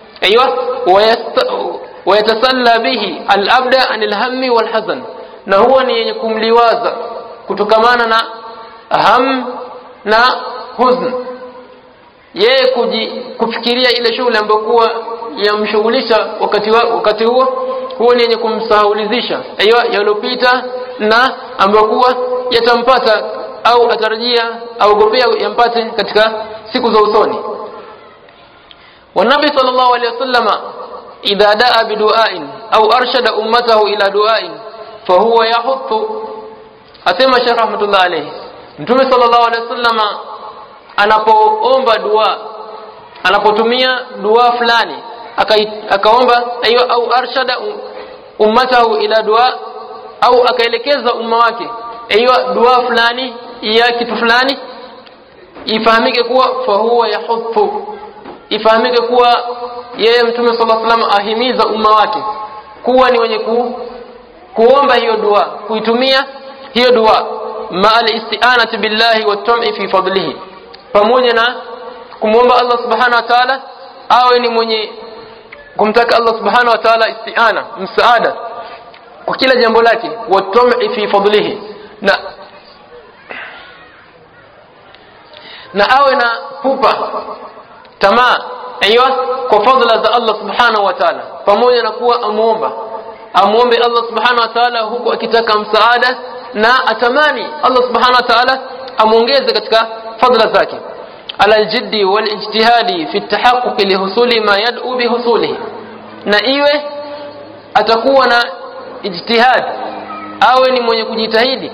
Wayatasalla bihi al-abda anil hammi wal hazan, na huwa ni yenye kumliwaza kutokamana na ham na huzn. Yeye kufikiria ile shughuli ambayo kuwa yamshughulisha wakati huo ni yenye kumsahaulizisha yalopita na ambayo kuwa yatampata au atarajia aogopea yampate katika siku za usoni. Wanabi sallallahu alayhi wasallama idha daa bidu'ain au arshada ummatahu ila du'ain fahuwa yahuttu, asema Sheikh rahmatullah alayhi, Mtume sallallahu alayhi wasallama anapoomba dua, anapotumia dua fulani, akaomba au arshada ummatahu ila dua, au akaelekeza umma wake dua fulani ya kitu fulani, ifahamike kuwa fahuwa yahuttu, ifahamike kuwa yeye Mtume sallallahu alayhi wasallam ahimiza umma wake kuwa ni wenye kuomba hiyo dua, kuitumia hiyo dua ma'al isti'anati billahi wa tam'i fi fadlihi, pamoja na kumwomba Allah subhanahu wa ta'ala, awe ni mwenye kumtaka Allah subhanahu wa ta'ala isti'ana, msaada kwa kila jambo lake, wa tam'i fi fadlihi, na na awe na pupa tamaa kwa fadhila za Allah subhanahu wa ta'ala, pamoja na kuwa amuombe Allah subhanahu wa ta'ala huku akitaka msaada na atamani Allah subhanahu wa ta'ala amuongeze katika fadhila zake. Ala aljiddi wal ijtihadi fi at-tahaqquq li husuli ma yad'u bi husulihi, na iwe atakuwa na ijtihad, awe ni mwenye kujitahidi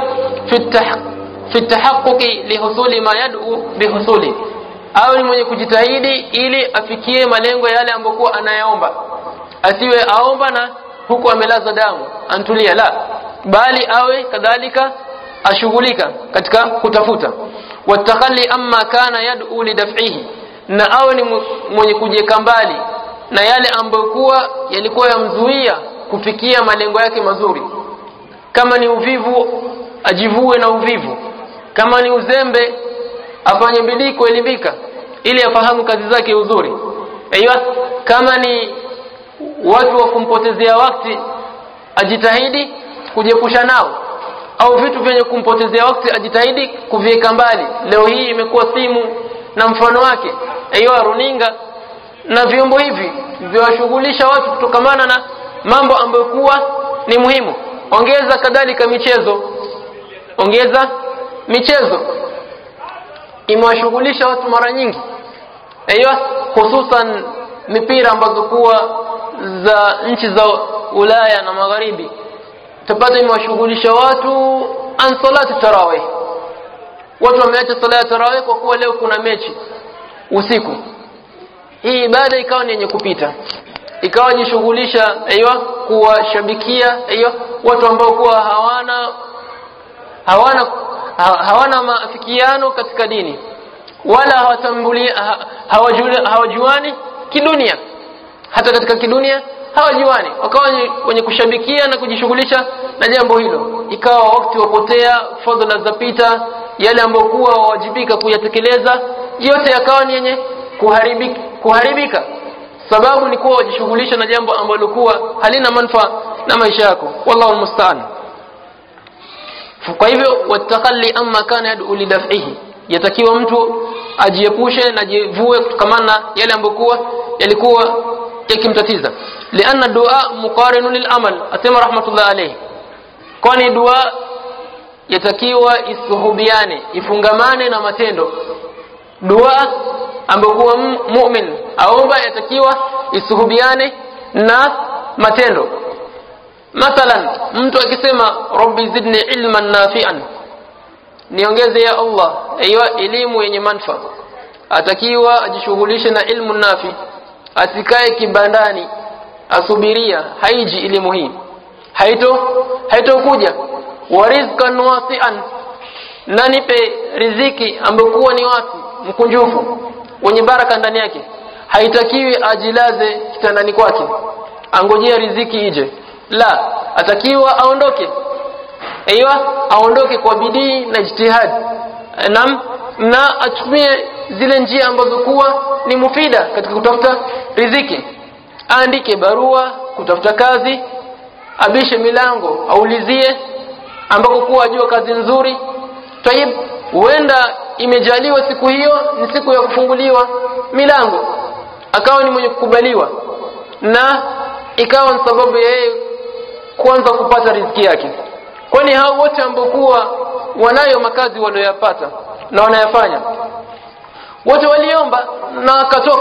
fi at-tahaqquq li husuli ma yad'u bi husulihi, awe ni mwenye kujitahidi ili afikie malengo yale ambayo anayaomba. Asiwe aomba na huku amelaza damu antulia, la, bali awe kadhalika ashughulika katika kutafuta. Watakhalli amma kana yad'u lidaf'ihi, na awe ni mwenye kujieka mbali na yale ambayo yalikuwa yamzuia kufikia malengo yake mazuri. Kama ni uvivu ajivue na uvivu, kama ni uzembe afanye bidii kuelimika ili afahamu kazi zake uzuri. Kama ni watu wa kumpotezea wakati ajitahidi kujiepusha nao, au vitu vyenye kumpotezea wakati ajitahidi kuviweka mbali. Leo hii imekuwa simu na mfano wake, runinga na vyombo hivi viwashughulisha watu kutokamana na mambo ambayo ni muhimu. Ongeza kadhalika michezo imewashughulisha watu mara nyingi, hususan mipira ambazo za nchi za Ulaya na Magharibi, tapata imewashughulisha watu an salati tarawih. Watu wameacha sala ya tarawih kwa kuwa leo kuna mechi usiku. Hii ibada ikawa ni yenye kupita, ikawa jishughulisha kuwashabikia watu ambao hawana maafikiano katika dini, wala hawajuani kidunia. Hata katika kidunia hawajuani, wakawa wenye kushabikia na kujishughulisha na jambo hilo. Ikawa wakati wapotea, fadhila zapita, yale ambayo wawajibika kuyatekeleza yote yakawa ni yenye kuharibika. Sababu ni kuwa wajishughulisha na jambo ambalo halina manufaa na maisha yako. Wallahu musta'an. Kwa hivyo watakhalli amma kana yad'u lidaf'ihi, yatakiwa mtu ajiepushe na jivue kutokana na yale ambayo yalikuwa yakimtatiza. Lianna dua muqarinun lil'amal, asema rahmatullah alayhi, kwani dua yatakiwa isuhubiane, ifungamane na matendo. Dua ambayo mu'min aomba yatakiwa isuhubiane na matendo. Mathalan, mtu akisema rabbi zidni ilman nafi'an, niongeze ya Allah elimu yenye manufaa, atakiwa ajishughulishe na ilmu nafi, asikae kibandani asubiria haiji elimu hii, haitokuja. Warizqan wasi'an, na nipe riziki ambayo ni wasi mkunjufu wenye baraka ndani yake. Haitakiwi ajilaze kitandani kwake angojea riziki ije, la, atakiwa aondoke kwa bidii na ijtihad, na atumie zile njia ambazo ni mufida katika kutafuta riziki. Aandike barua kutafuta kazi, abishe milango, aulizie ambako ajua kazi nzuri. Tayib, huenda imejaliwa siku hiyo ni siku ya kufunguliwa milango, akawa ni mwenye kukubaliwa, na ikawa ni sababu yeye kwanza kupata riziki yake. Kwani hao wote ambao wanayo makazi walioyapata na wanayafanya, wote waliomba na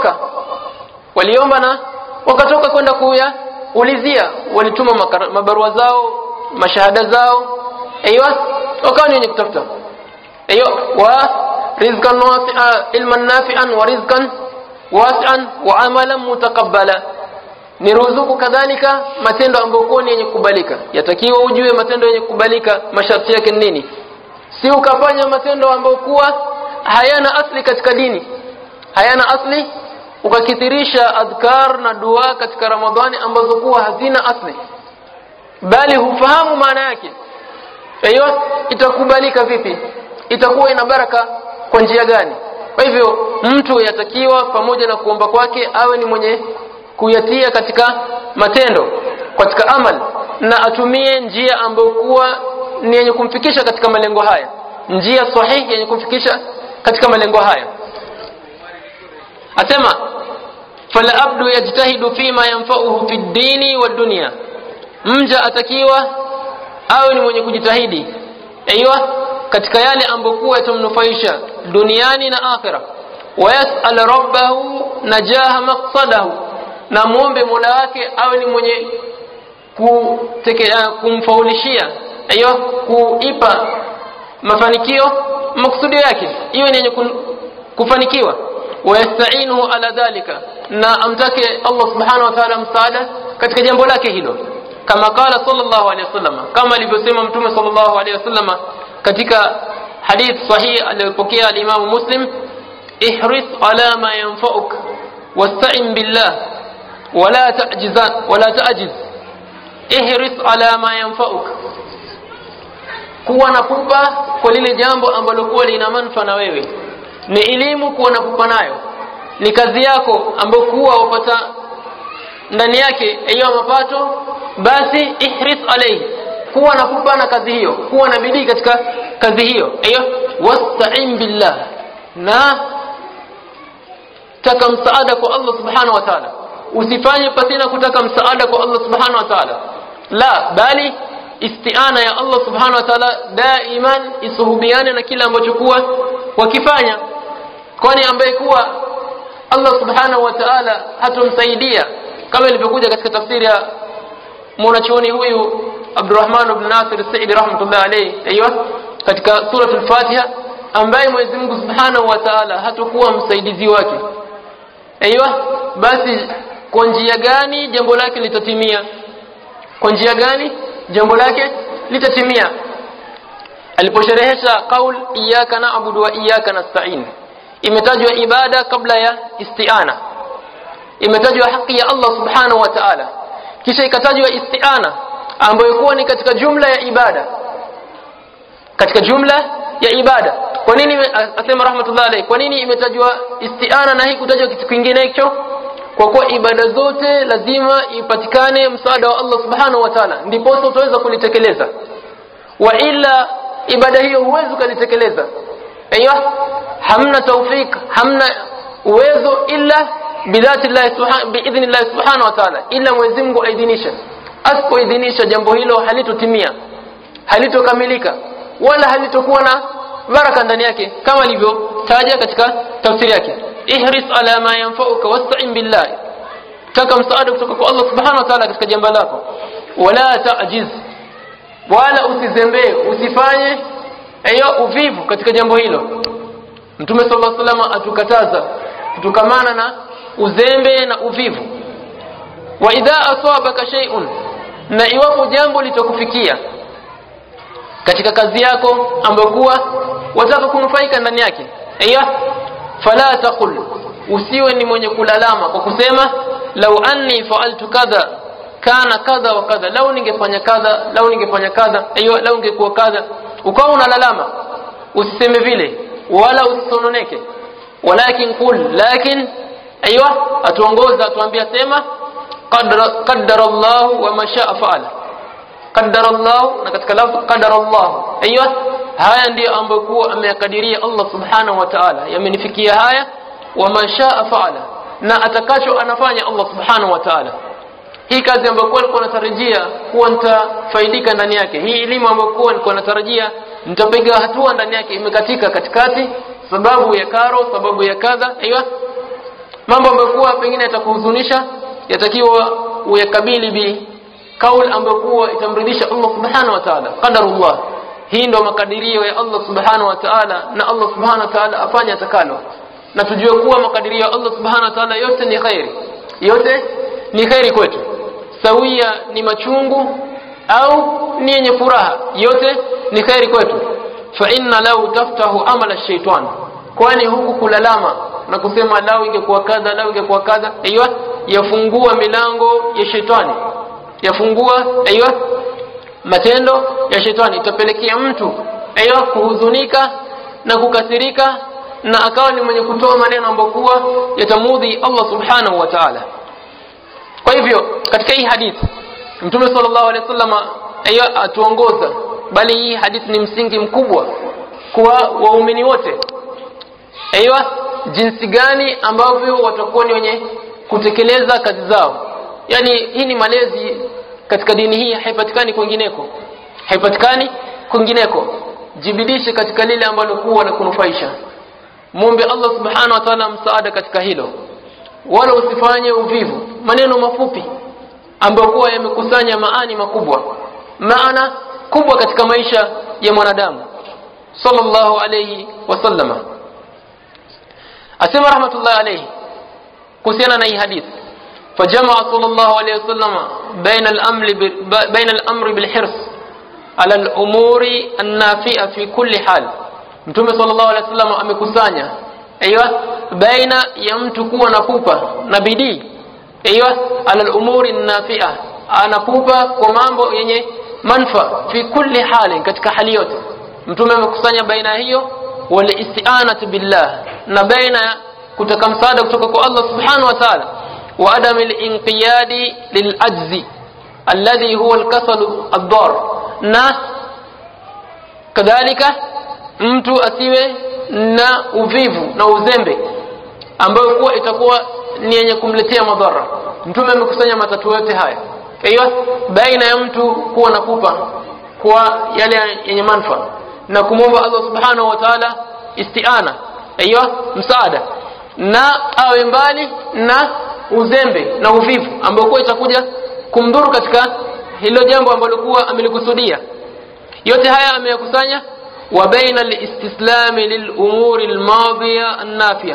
wakatoka kwenda kuyaulizia, walituma mabarua zao, mashahada zao, wakawa ni wenye kutafuta wa rizqan wasi'a, ilman nafi'an wa rizqan wasi'an wa amalan mutaqabbala. Ni ruzuku kadhalika matendo ambayo ni yenye kukubalika. Yatakiwa ujue matendo yenye kukubalika masharti yake nini, si ukafanya matendo ambayo hayana asli katika dini, hayana asli, ukakithirisha adhkar na dua katika Ramadhani ambazo hazina asli, bali hufahamu maana yake. Itakubalika vipi? Itakuwa ina baraka kwa njia gani? Kwa hivyo mtu yatakiwa pamoja na kuomba kwake awe ni mwenye kuyatia katika matendo, katika amal, na atumie njia ambayo ni yenye kumfikisha katika malengo haya, njia sahihi yenye kumfikisha katika malengo haya. Asema fala abdu yajtahidu fima yanfa'uhu fi dini wa dunya, mja atakiwa awe ni mwenye kujitahidi katika yale ambokuwa yatamnufaisha duniani na akhira. Wayas'al rabbahu najaha maqsadahu, na muombe Mola wake awe ni mwenye kumfaulishia kuipa mafanikio maksudi yake, iwe ni yenye kufanikiwa. Wayasta'inuhu ala dhalika, na amtake Allah subhanahu wa ta'ala msaada katika jambo lake hilo, kama qala sallallahu alayhi wasallam, kama alivyosema mtume sallallahu alayhi wasallam katika hadith sahih aliyopokea al-Imam Muslim: ihris ala ma yanfa'uk wasta'in billah wala ta'jiz. Ihris ala ma yanfa'uk, kuwa na pupa kwa lile jambo ambalo kwa lina manufaa na wewe. Ni elimu kuwa na pupa nayo, ni kazi yako ambayo kuwa wapata ndani yake mapato, basi ihris alayhi, kuwa na pupa na kazi hiyo, kuwa na bidii katika kazi hiyo. Wasta'in billah, na taka msaada kwa Allah subhanahu wa ta'ala. Usifanye pasina kutaka msaada kwa Allah subhanahu wa ta'ala, la bali isti'ana ya Allah subhanahu wa ta'ala daiman isuhubiane na kila ambacho kuwa wakifanya, kwani ambaye kuwa Allah subhanahu wa ta'ala hatumsaidia, kama ilivyokuja katika tafsiri ya mwanachuoni huyu Abdurrahman ibn Nasir al-Sa'idi rahmatullah alayhi katika sura al-Fatiha, ambaye Mwenyezi Mungu subhanahu wa ta'ala hatakuwa msaidizi wake, basi kwa njia gani jambo lake litatimia? Kwa njia gani jambo lake litatimia? Aliposherehesha kaul iyyaka na'budu wa iyyaka nasta'in, imetajwa ibada kabla ya isti'ana, imetajwa haki ya Allah subhanahu wa ta'ala, kisha ikatajwa isti'ana ambayo kuwa ni katika jumla ya ibada, katika jumla ya ibada. Kwa nini asema rahmatullah alayhi, kwa nini imetajwa isti'ana na hii kutajwa kitu kingine hicho? Kwa kuwa ibada zote lazima ipatikane msaada wa Allah subhanahu wa ta'ala, ndipo utaweza kulitekeleza. Wa illa ibada hiyo huwezi kulitekeleza, hamna tawfik, hamna uwezo illa biidhnillah subhanahu wa ta'ala, illa Mwenyezi Mungu aidhinisha. Asipoidhinisha jambo hilo halitotimia, halitokamilika, wala halitokuwa na baraka ndani yake, kama alivyotaja katika tafsiri yake: ihris ala ma yanfa'uka wasta'in billah, taka msaada kutoka kwa Allah subhanahu wa ta'ala katika jambo lako. Wala ta'jiz, wala usizembee, usifanye uvivu katika jambo hilo. Mtume sallallahu alaihi wasallam atukataza kutokamana na uzembe na uvivu. Wa idha asabaka shay'un, na iwapo jambo litakufikia katika kazi yako ambayo kuwa wataka kunufaika ndani yake, fala taqul, usiwe ni mwenye kulalama kwa kusema law anni fa'altu kadha kana kadha wa kadha, lau ningefanya kadha, lau ningefanya kadha, lau ningekuwa kadha, ukawa unalalama. Usiseme vile wala usisononeke, walakin qul, lakin atuongoza, atuambia sema qaddara Allah wa ma sha'a fa'ala. Qaddara Allah, na katika lafzi qaddara Allah, haya ndio ambayo kuwa ameyakadiria Allah subhanahu wa ta'ala, yamenifikia haya. Wa ma sha'a fa'ala, na atakacho anafanya Allah subhanahu wa ta'ala. Hii kazi ambayo kwa nilikuwa natarajia kuwa nitafaidika ndani yake, hii elimu ambayo kwa nilikuwa natarajia nitapiga hatua ndani yake, imekatika katikati sababu ya karo, sababu ya kadha, mambo ambayo kwa pengine yatakuhuzunisha, yatakiwa uyakabili bi kauli ambayo kwa itamridhisha Allah subhanahu wa ta'ala. Qadarullah, hii ndio makadirio ya Allah subhanahu wa ta'ala, na Allah subhanahu wa ta'ala afanya atakalo, na tujue kuwa makadirio ya Allah subhanahu wa ta'ala yote ni khairi, yote ni khairi kwetu, sawia ni machungu au ni yenye furaha, yote ni khairi kwetu. Fa inna law taftahu amala ash-shaytan, kwani huku kulalama na kusema lao ingekuwa kadha, lao ingekuwa kadha, yafungua milango ya shetani, yafungua matendo ya shetani, itapelekea mtu kuhuzunika na kukasirika, na akawa ni mwenye kutoa maneno ambayo yatamudhi Allah subhanahu wa ta'ala. Kwa hivyo katika hii hadithi Mtume sallallahu alaihi wasallam atuongoza, bali hii hadithi ni msingi mkubwa kwa waumini wote, jinsi gani ambavyo watakuwa ni wenye kutekeleza kazi zao. Yani hii ni malezi katika dini hii, haipatikani kwingineko. Jibidishe katika lile ambalo kuwa na kunufaisha. Muombe Allah subhanahu wa ta'ala msaada katika hilo. Wala usifanye uvivu. Maneno mafupi ambayo kuwa yamekusanya maana kubwa katika maisha ya mwanadamu sallallahu alayhi wasallama. Asema rahmatullahi alayhi kuhusiana na hii hadith, fajamaa sallallahu alayhi wasallama baina al-amri bil-hirs ala al-umuri an-nafi'a fi kulli hal. Mtume sallallahu alayhi wasallam amekusanya baina ya mtu kuwa na pupa na bidii ala al-umuri an-nafi'a, anapupa kwa mambo yenye manfa fi kulli hali, katika hali yote. Mtume amekusanya baina hiyo wal isti'anatu billah, na baina kutaka msaada kutoka kwa Allah subhanahu wa ta'ala, wa adam al-inqiyadi lil-ajzi alladhi huwa al-kasal ad-dar, na kadhalika mtu asiwe na uvivu na uzembe ambayo kuwa itakuwa ni yenye kumletea madhara. Mtume amekusanya matatu yote haya. Baina ya mtu kuwa na pupa kwa yale yenye manufaa na kumwomba Allah subhanahu wa ta'ala isti'ana, msaada, na awe mbali na uzembe na uvivu ambao kwa itakuja kumdhuru katika hilo jambo ambalo kwa amelikusudia. Yote haya ameyakusanya. Wa baina al-istislam lil-umuri al-madiya an-nafiya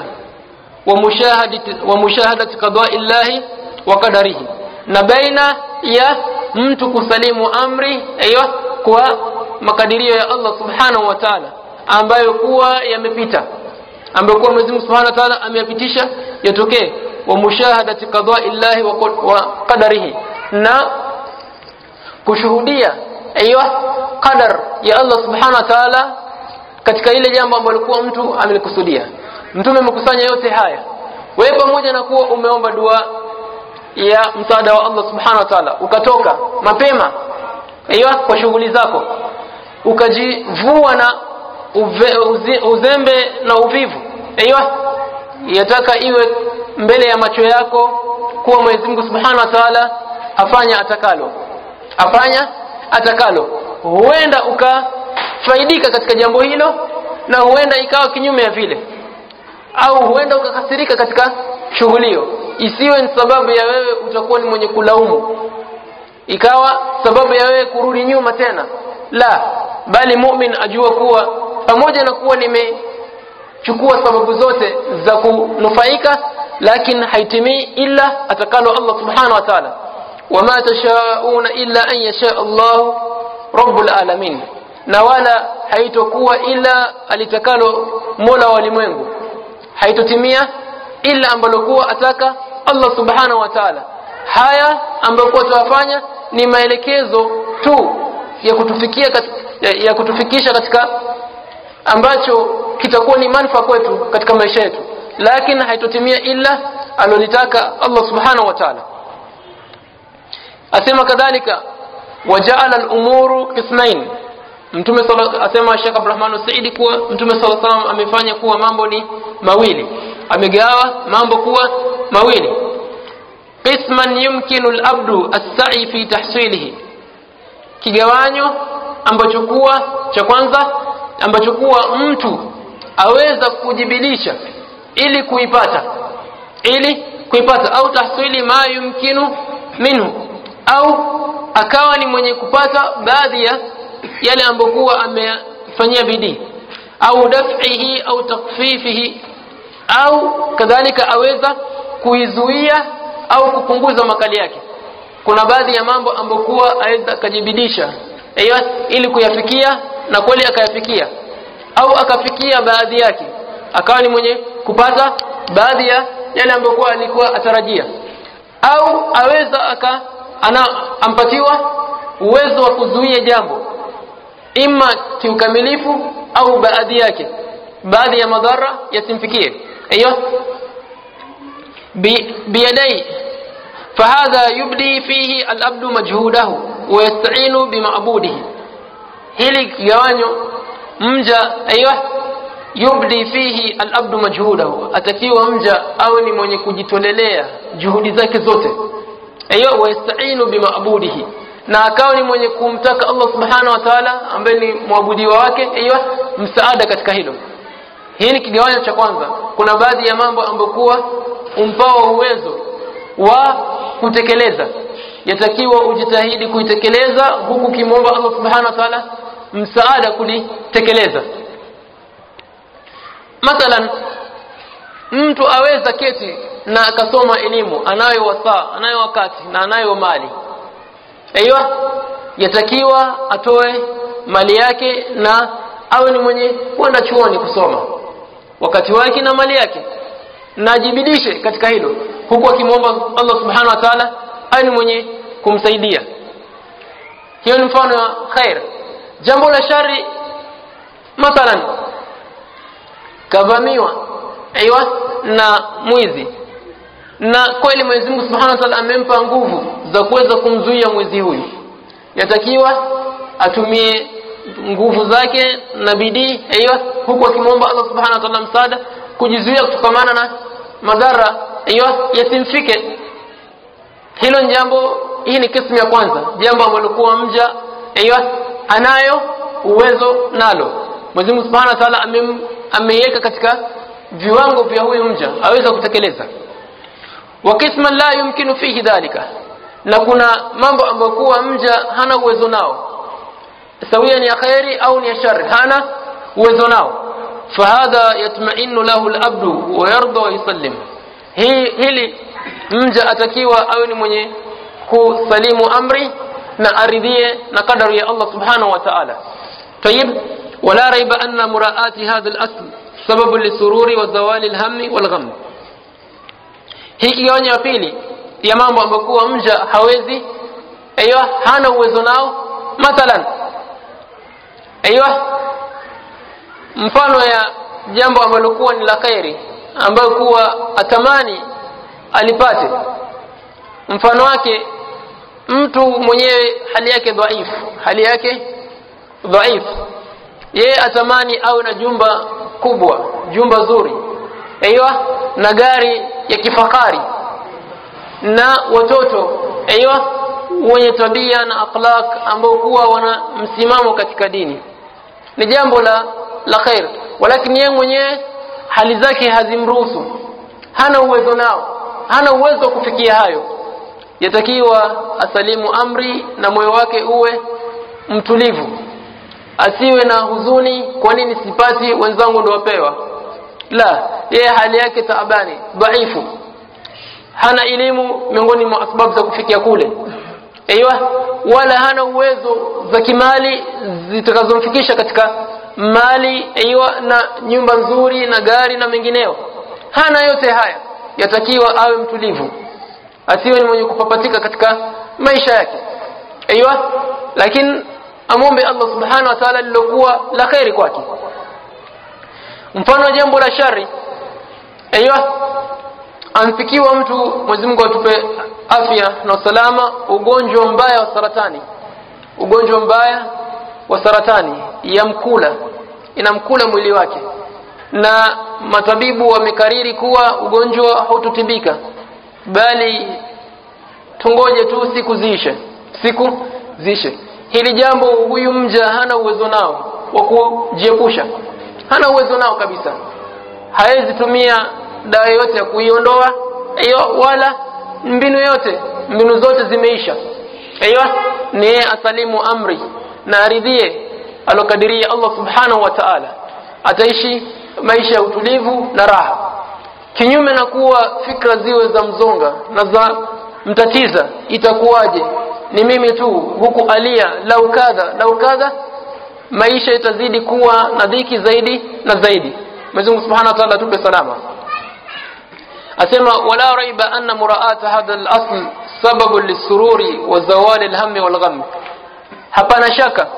wa mushahadati qada'i Allah wa qadarihi, na baina ya mtu kusalimu amri kwa makadirio ya Allah subhanahu wa ta'ala ambayo kuwa yamepita, ambayo kuwa Mwenyezi Mungu subhanahu wa ta'ala ameyapitisha yatokee, wa mushahadati qada'i Allah wa qadarihi, na kushuhudia qadar ya Allah subhanahu wa ta'ala katika ile jambo ambalo kuwa mtu amelikusudia. Mtume amekusanya yote haya. Wewe pamoja na kuwa umeomba dua ya msaada wa Allah subhanahu wa ta'ala, ukatoka mapema kwa shughuli zako, ukajivua na uzembe na uvivu, yataka iwe mbele ya macho yako kuwa Mwenyezi Mungu subhanahu wa ta'ala afanya atakalo. Huenda ukafaidika katika jambo hilo, na huenda ikawa kinyume ya vile, au huenda ukakasirika katika shughuli hiyo. Isiwe ni sababu ya wewe utakuwa ni mwenye kulaumu, ikawa sababu ya wewe kurudi nyuma tena. La, bali mu'min ajua kuwa pamoja na kuwa nimechukua sababu zote za kunufaika, lakini haitimii illa atakalo Allah subhanahu wa ta'ala. Wama tashauna illa an yasha Allah rabbul alamin, na wala haitokuwa ila alitakalo Mola wa ulimwengu, haitotimia ila ambalo kuwa ataka Allah subhanahu wa ta'ala. Haya ambayo kwa tutafanya ni maelekezo tu ya kutufikisha katika ambacho kitakuwa ni manufaa kwetu katika maisha yetu, lakini haitotimia ila alolitaka Allah subhanahu wa ta'ala. Asema kadhalika waja'ala al-umuru qismain. Mtume asema Sheikh Abdurrahman As-Saidi kuwa Mtume sallallahu alayhi wasallam amefanya kuwa mambo ni mawili, amegawa mambo kuwa mawili. Qisman yumkinu al-abdu as-sa'i fi tahsilihi, kigawanyo ambacho kuwa cha kwanza ambacho kuwa mtu aweza kujibilisha ili kuipata au tahsili ma yumkinu minhu, au akawa ni mwenye kupata baadhi ya yale ambayo kuwa amefanyia bidii, au daf'ihi au takfifihi, au kadhalika aweza kuizuia au kupunguza makali yake. Kuna baadhi ya mambo ambayo kuwa aweza kujibidisha ili kuyafikia, na kweli akayafikia, au akafikia baadhi yake, akawa ni mwenye kupata baadhi ya yale ambayo kuwa alikuwa atarajia, au aweza ampatiwa uwezo wa kuzuia jambo imma kiukamilifu au baadhi yake, baadhi ya madhara yasimfikie biyadai. Fahadha yubdi fihi al-abdu majhudahu wa yasta'inu bima'budihi. Hili kigawanyo mja yubdi fihi al-abdu majhudahu, atakiwa mja awe ni mwenye kujitolelea juhudi zake zote, wa yasta'inu bima'budihi, na akawa ni mwenye kumtaka Allah subhanahu wa ta'ala ambaye ni muabudiwa wake msaada katika hilo. Hii ni kigawanyo cha kwanza. Kuna baadhi ya mambo ambayo kuwa umpao uwezo wa kutekeleza, yatakiwa ujitahidi kuitekeleza huku kimomba Allah subhanahu wa ta'ala msaada kulitekeleza. Mathalan, mtu aweza keti na akasoma elimu, anayo wasaa, anayo wakati na anayo mali. Yatakiwa atoe mali yake na awe ni mwenye kwenda chuoni kusoma wakati wake na mali yake, na ajibidishe katika hilo huku akimwomba Allah subhanahu wa ta'ala awe ni mwenye kumsaidia. Hiyo ni mfano wa khair. Jambo la shari, mathalan kavamiwa na mwizi, na kweli Mwenyezi Mungu Subhanahu wa Ta'ala amempa nguvu za kuweza kumzuia mwizi huyu, yatakiwa atumie nguvu zake na bidii huku akimwomba Allah Subhanahu wa Ta'ala msaada kujizuia kutokana na madhara yasimfike. Hilo jambo, hii ni kismu ya kwanza, jambo ambalo kwa mja anayo uwezo nalo, Mwenyezi Mungu Subhanahu wa Ta'ala ameiweka katika viwango vya huyu mja aweza kutekeleza. Wa kisma la yumkinu fihi dhalika, na kuna mambo ambayo kwa mja hana uwezo nao, sawia ni ya khairi au ni ya shari, hana uwezo nao. Fahadha yatma'innu lahu al-abdu wa yarda wa yusallim. Hili mja atakiwa awe ni mwenye kusalimu amri na aridhie na kadari ya Allah subhanahu wa ta'ala. Tayib, wala raiba anna muraati hadha al-asl sababu lisururi wa zawali al-hammi wal-gham. Hii kigawanyo ya pili ya mambo ambayo kwa mja hawezi hana uwezo nao. Mathalan mfano ya jambo ambalo kuwa ni la khairi ambayo kuwa atamani alipate, mfano wake mtu mwenyewe hali yake dhaifu, yeye atamani au na jumba kubwa, jumba zuri na gari ya kifahari na watoto wenye tabia na akhlaq ambao kuwa wana msimamo katika dini. Ni jambo la khair, lakini yeye mwenyewe hali zake hazimruhusu, hana uwezo nao, hana uwezo kufikia hayo. Yatakiwa asalimu amri na moyo wake uwe mtulivu, asiwe na huzuni, kwa nini sipati, wenzangu ndio wapewa. La, yeye hali yake taabani, dhaifu, hana elimu miongoni mwa sababu za kufikia kule, wala hana uwezo za kimali zitakazomfikisha katika mali na nyumba nzuri na gari na mengineo. Hana yote haya, yatakiwa awe mtulivu, asiwe ni mwenye kupapatika katika maisha yake. Lakini amombe Allah subhanahu wa ta'ala lilokuwa la khairi kwake. Mfano jambo la shari, amfikiwa mtu, Mwenyezi Mungu atupe afya na salama, ugonjwa mbaya wa saratani inamkula mwili wake, na matabibu wamekariri kuwa ugonjwa hautotibika, bali tungoje tu siku ziishe. Hili jambo huyu mja hana uwezo nao wa kujiepusha, hana uwezo nao kabisa, hawezi tumia dawa yote ya kuiondoa wala mbinu zote zimeisha. Ni asalimu amri na aridhie alokadiria Allah subhanahu wa ta'ala, ataishi maisha ya utulivu na raha. Kinyume na kuwa fikra ziwe za mzonga na za mtatiza, itakuwaje ni mimi tu huku alia lau kadha, maisha itazidi kuwa na dhiki zaidi na zaidi. Mwenyezi Mungu Subhanahu wa Ta'ala tupe salama. Asema wala raiba anna muraata hadha al-asl sababu lisururi wa zawali al-hammi wal-gham. Hapana shaka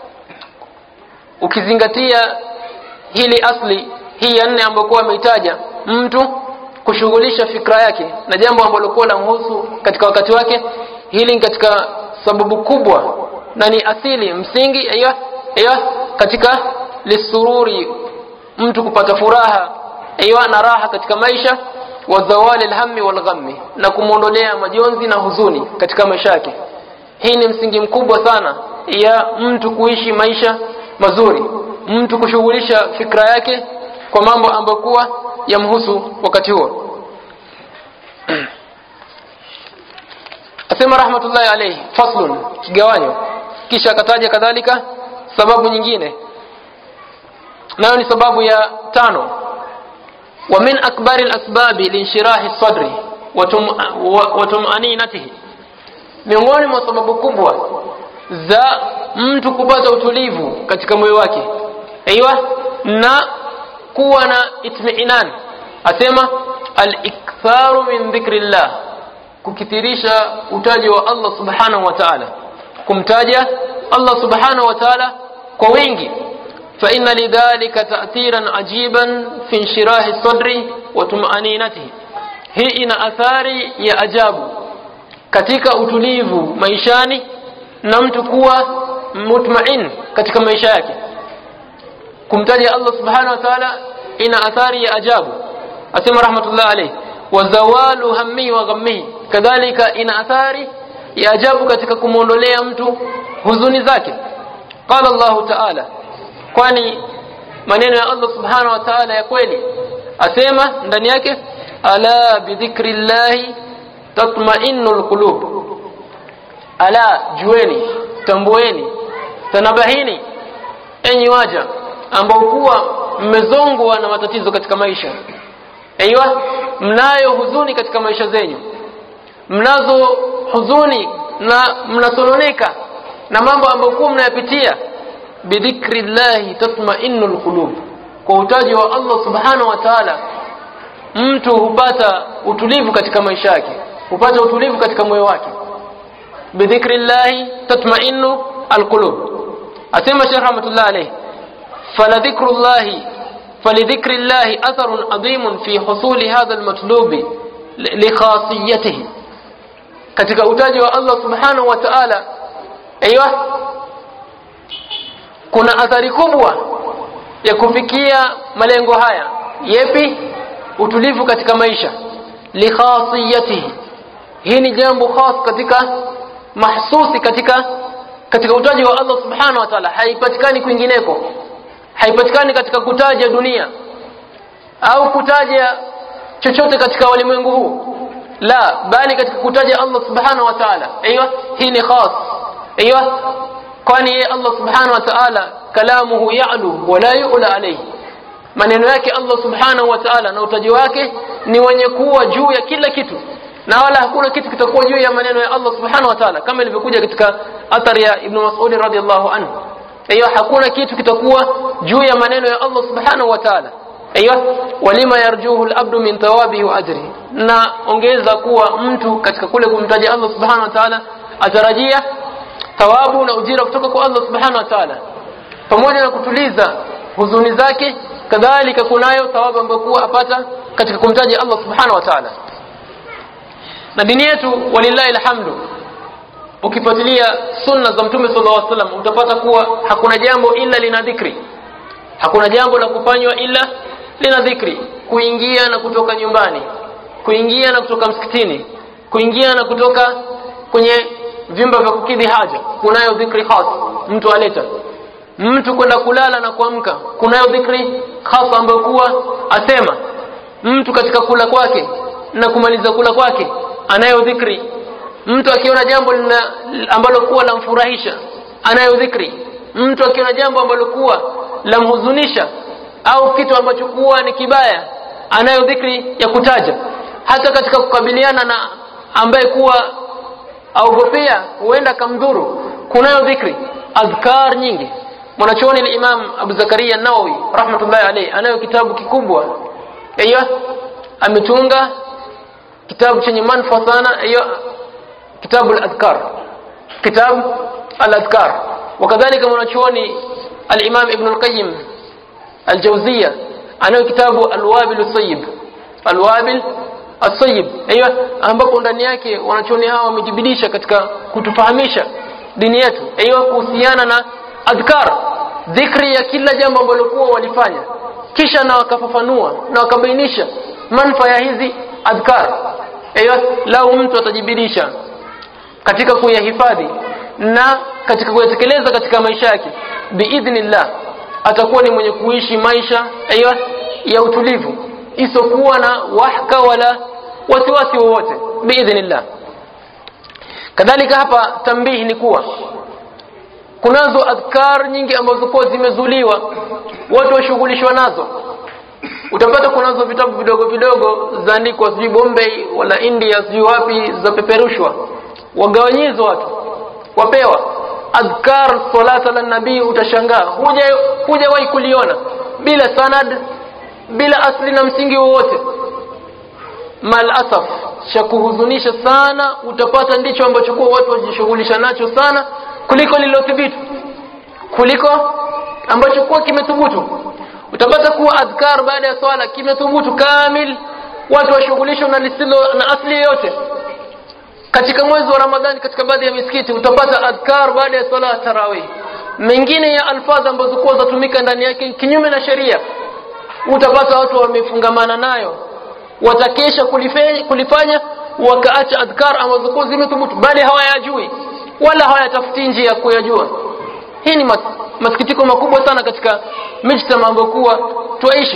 ukizingatia hili asli hii ya nne ambayo ameitaja, mtu kushughulisha fikra yake na jambo ambalo kwa la mhusu katika wakati wake, hili ni katika sababu kubwa na ni asili msingi katika lisururi mtu kupata furaha na raha katika maisha, wa zawali alhammi walghammi, na kumuondolea majonzi na huzuni katika maisha yake. Hii ni msingi mkubwa sana ya mtu kuishi maisha mazuri, mtu kushughulisha fikra yake kwa mambo ambayo kuwa yamhusu wakati huo. Asema rahmatullahi alayhi, faslun, kigawanyo. Kisha akataja kadhalika sababu nyingine, nayo ni sababu ya 5. Wa min akbari al-asbabi linshirahi sadri wa tum'aninatihi, miongoni mwa sababu kubwa za mtu kupata utulivu katika moyo wake na kuwa na itmiinan, asema al-iktharu min dhikrillah, kukithirisha utaji wa Allah subhanahu wa ta'ala, kumtaja Allah subhanahu wa ta'ala kwa wingi. Fa inna lidhalika ta'thiran ajiban fi inshirahi sadri wa tum'aninatihi, hii ina athari ya ajabu katika utulivu maishani na mtu kuwa mutmain katika maisha yake. Kumtaja Allah subhanahu wa ta'ala ina athari ya ajabu. Asema rahmatullah alayhi, wa zawalu hammi wa ghammi, kadhalika ina athari ya ajabu katika kumuondolea mtu huzuni zake. Qala Allah ta'ala, kwani maneno ya Allah subhanahu wa ta'ala ya kweli, asema ndani yake, ala bidhikrillahi tatma'innul qulub, ala, jueni, tambueni, tanabahini enyi waja ambao kuwa mmezongwa na matatizo katika maisha, mnayo huzuni katika maisha zenyu, mnazo huzuni na mnasononeka na mambo ambayo kuwa mnayapitia. Bidhikrillahi tatma'innul qulub, kwa utaji wa Allah subhanahu wa ta'ala mtu hupata utulivu katika maisha yake, hupata utulivu katika moyo wake. Bidhikrillahi tatma'innu alqulub. Asema Sheikh rahmatullah alayhi, falidhikrillahi atharun adhimun fi husuli hadha almatlubi likhasiyatihi, katika utaji wa Allah subhanahu wa ta'ala kuna athari kubwa ya kufikia malengo haya. Yepi? Utulivu katika maisha, likhasiyatihi, hii ni jambo khas katika mahsusi katika utaji wa Allah subhanahu wa ta'ala, haipatikani kwingineko, haipatikani katika kutaja dunia au kutaja chochote katika ulimwengu huu, la, bali katika kutaja Allah subhanahu wa ta'ala. Hii ni khas. Kwani Allah subhanahu wa ta'ala kalamuhu ya'lu wa la yu'la alayhi, maneno yake Allah subhanahu wa ta'ala na utaji wake ni wenye kuwa juu ya kila kitu, na wala hakuna kitu kitakuwa juu ya maneno ya Allah subhanahu wa ta'ala, kama ilivyokuja katika athari ya Ibn Mas'ud radhiyallahu anhu. Hakuna kitu kitakuwa juu ya maneno ya Allah subhanahu wa ta'ala. Walima yarjuhu al-abdu min thawabihi wa ajrihi, na ongeza kuwa mtu katika kule kumtaja Allah subhanahu wa ta'ala atarajia thawabu na ujira kutoka kwa Allah subhanahu wa ta'ala, pamoja na kutuliza huzuni zake, kadhalika kunayo thawabu ambayo kuwa apata katika kumtaja Allah subhanahu wa ta'ala. Na dini yetu walillahi alhamdu, ukifuatilia sunna za Mtume sallallahu alaihi wasallam utapata kuwa hakuna jambo illa lina dhikri, hakuna jambo la kufanywa illa lina dhikri. Kuingia na kutoka nyumbani, kuingia na kutoka msikitini, kuingia na kutoka kwenye vyumba vya kukidhi haja, kunayo dhikri khas mtu aleta. Mtu kwenda kulala na kuamka, kunayo dhikri khas ambayo kuwa asema. Mtu katika kula kwake na kumaliza kula kwake anayo dhikri. Mtu akiona jambo ambalo kuwa lamfurahisha anayo dhikri. Mtu akiona jambo ambalo kuwa lamhuzunisha au kitu ambacho kuwa ni kibaya anayo dhikri ya kutaja. Hata katika kukabiliana na ambaye kuwa aogopea huenda kamdhuru, kunayo dhikri, adhkar nyingi. Mwanachuoni ni Imam Abu Zakaria an-Nawawi rahmatullahi alayhi, anayo kitabu kikubwa, ametunga kitabu chenye manufaa sana, kitabu al-adhkar, kitabu al-adhkar. Wakadhalika mwanachuoni al-Imam Ibn al-Qayyim al-Jawziyya anayo kitabu al-Wabil as-Sayyib, al-Wabil as-Sayyib, ambapo ndani yake wanachuoni hawa wamejibidisha katika kutufahamisha dini yetu, kuhusiana na adhkar, dhikri ya kila jambo ambalo kwa walifanya, kisha na wakafafanua na wakabainisha manufaa ya hizi adhkar. Lau mtu atajibidisha katika kuyahifadhi na katika kuyatekeleza katika maisha yake, biidhnillah atakuwa ni mwenye kuishi maisha ya utulivu isokuwa na wahka wala wasiwasi wowote biidhnillah. Kadhalika hapa tambihi ni kuwa kunazo adhkar nyingi ambazo kwa zimezuliwa watu washughulishwa nazo. Utapata kunazo vitabu vidogo vidogo zaandikwa sijui Bombay wala India sijui wapi za peperushwa, wagawanyizwa watu wapewa adhkar salata la nabii. Utashangaa hujawahi kuliona bila sanad, bila asli na msingi wowote. Mal asaf, cha kuhuzunisha sana, utapata ndicho ambacho kwa watu wajishughulisha nacho sana kuliko lilothibiti, kuliko ambacho kwa kimethubutu. Utapata kuwa adhkar baada ya swala kimethubutu kamil, watu washughulishwa na lisilo na asli yote. Katika mwezi wa Ramadhani katika baadhi ya misikiti utapata adhkar baada ya swala tarawih, mengine ya alfadha ambazo kwa zatumika ndani yake kinyume na sheria. Utapata watu wamefungamana nayo, watakesha kulifanya wakaacha adhkar ambazo kwa zimethubutu, bali hawayajui wala hawatafuti njia ya kuyajua. Hii ni masikitiko makubwa sana katika mjtama ambao kwa tuishi.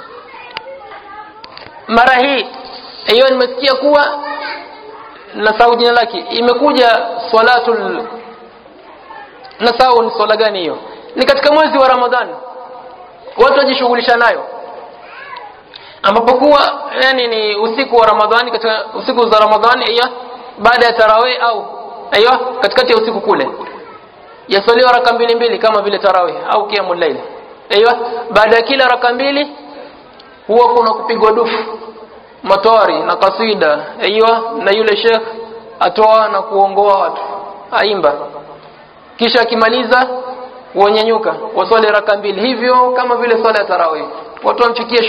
Mara hii nimesikia kuwa nasahau jina lake, imekuja salatul nasahau ni swala gani hiyo, ni katika mwezi wa Ramadhani watu wajishughulisha nayo, ambapo kuwa ni usiku wa Ramadhani, katika usiku za Ramadhani baada ya tarawih au katikati ya usiku kule yasaliwa raka mbili kama vile tarawih au qiyamul layl. Baada ya kila raka mbili huwa kuna kupigwa dufu, matwari na kasida na yule sheikh atoa na kuongoa watu aimba, kisha akimaliza wanyanyuka waswali raka mbili, hivyo kama vile swala ya tarawih. Watu wamfikia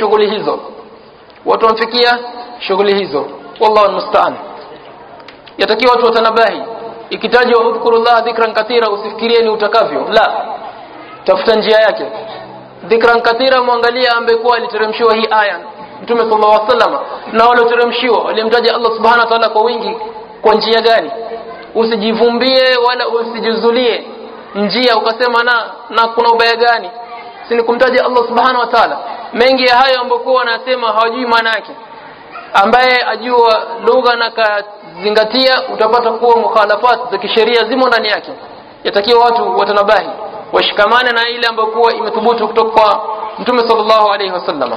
shughuli hizo, wallahu almusta'an. Yatakiwa watu watanabahi, ikitajwa udhkurullah dhikran kathira usifikirie ni utakavyo, la, tafuta njia yake. Dhikran kathira muangalia ambaye kwa aliteremshiwa hii aya Mtume sallallahu alaihi wasallam, na wale waliteremshiwa walimtaja Allah subhanahu wa ta'ala kwa wingi. Kwa njia gani? Usijivumbie wala usijizulie njia ukasema na kuna ubaya gani, si ni kumtaja Allah subhanahu wa ta'ala. Mengi ya hayo ambayo wanasema hawajui maana yake, ambaye ajua lugha na kazingatia utapata kuwa mukhalafat za kisheria zimo ndani yake. Yatakiwa watu watanabahi, washikamane na ile ambayo kuwa imethubutu kutoka kwa Mtume sallallahu alaihi wasallam.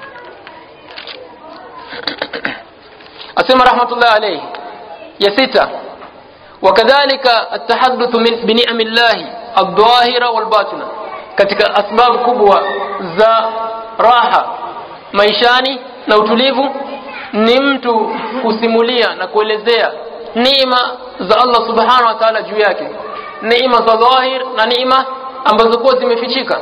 Asema rahmatullah alayhi ya 6, wakadhalika atahaddathu bi ni'amillahi adh-dhahira wal-batina. Katika asbab kubwa za raha maishani na utulivu ni mtu kusimulia na kuelezea neema za Allah subhanahu wa ta'ala juu yake, neema za dhahir na neema ambazo kwa zimefichika.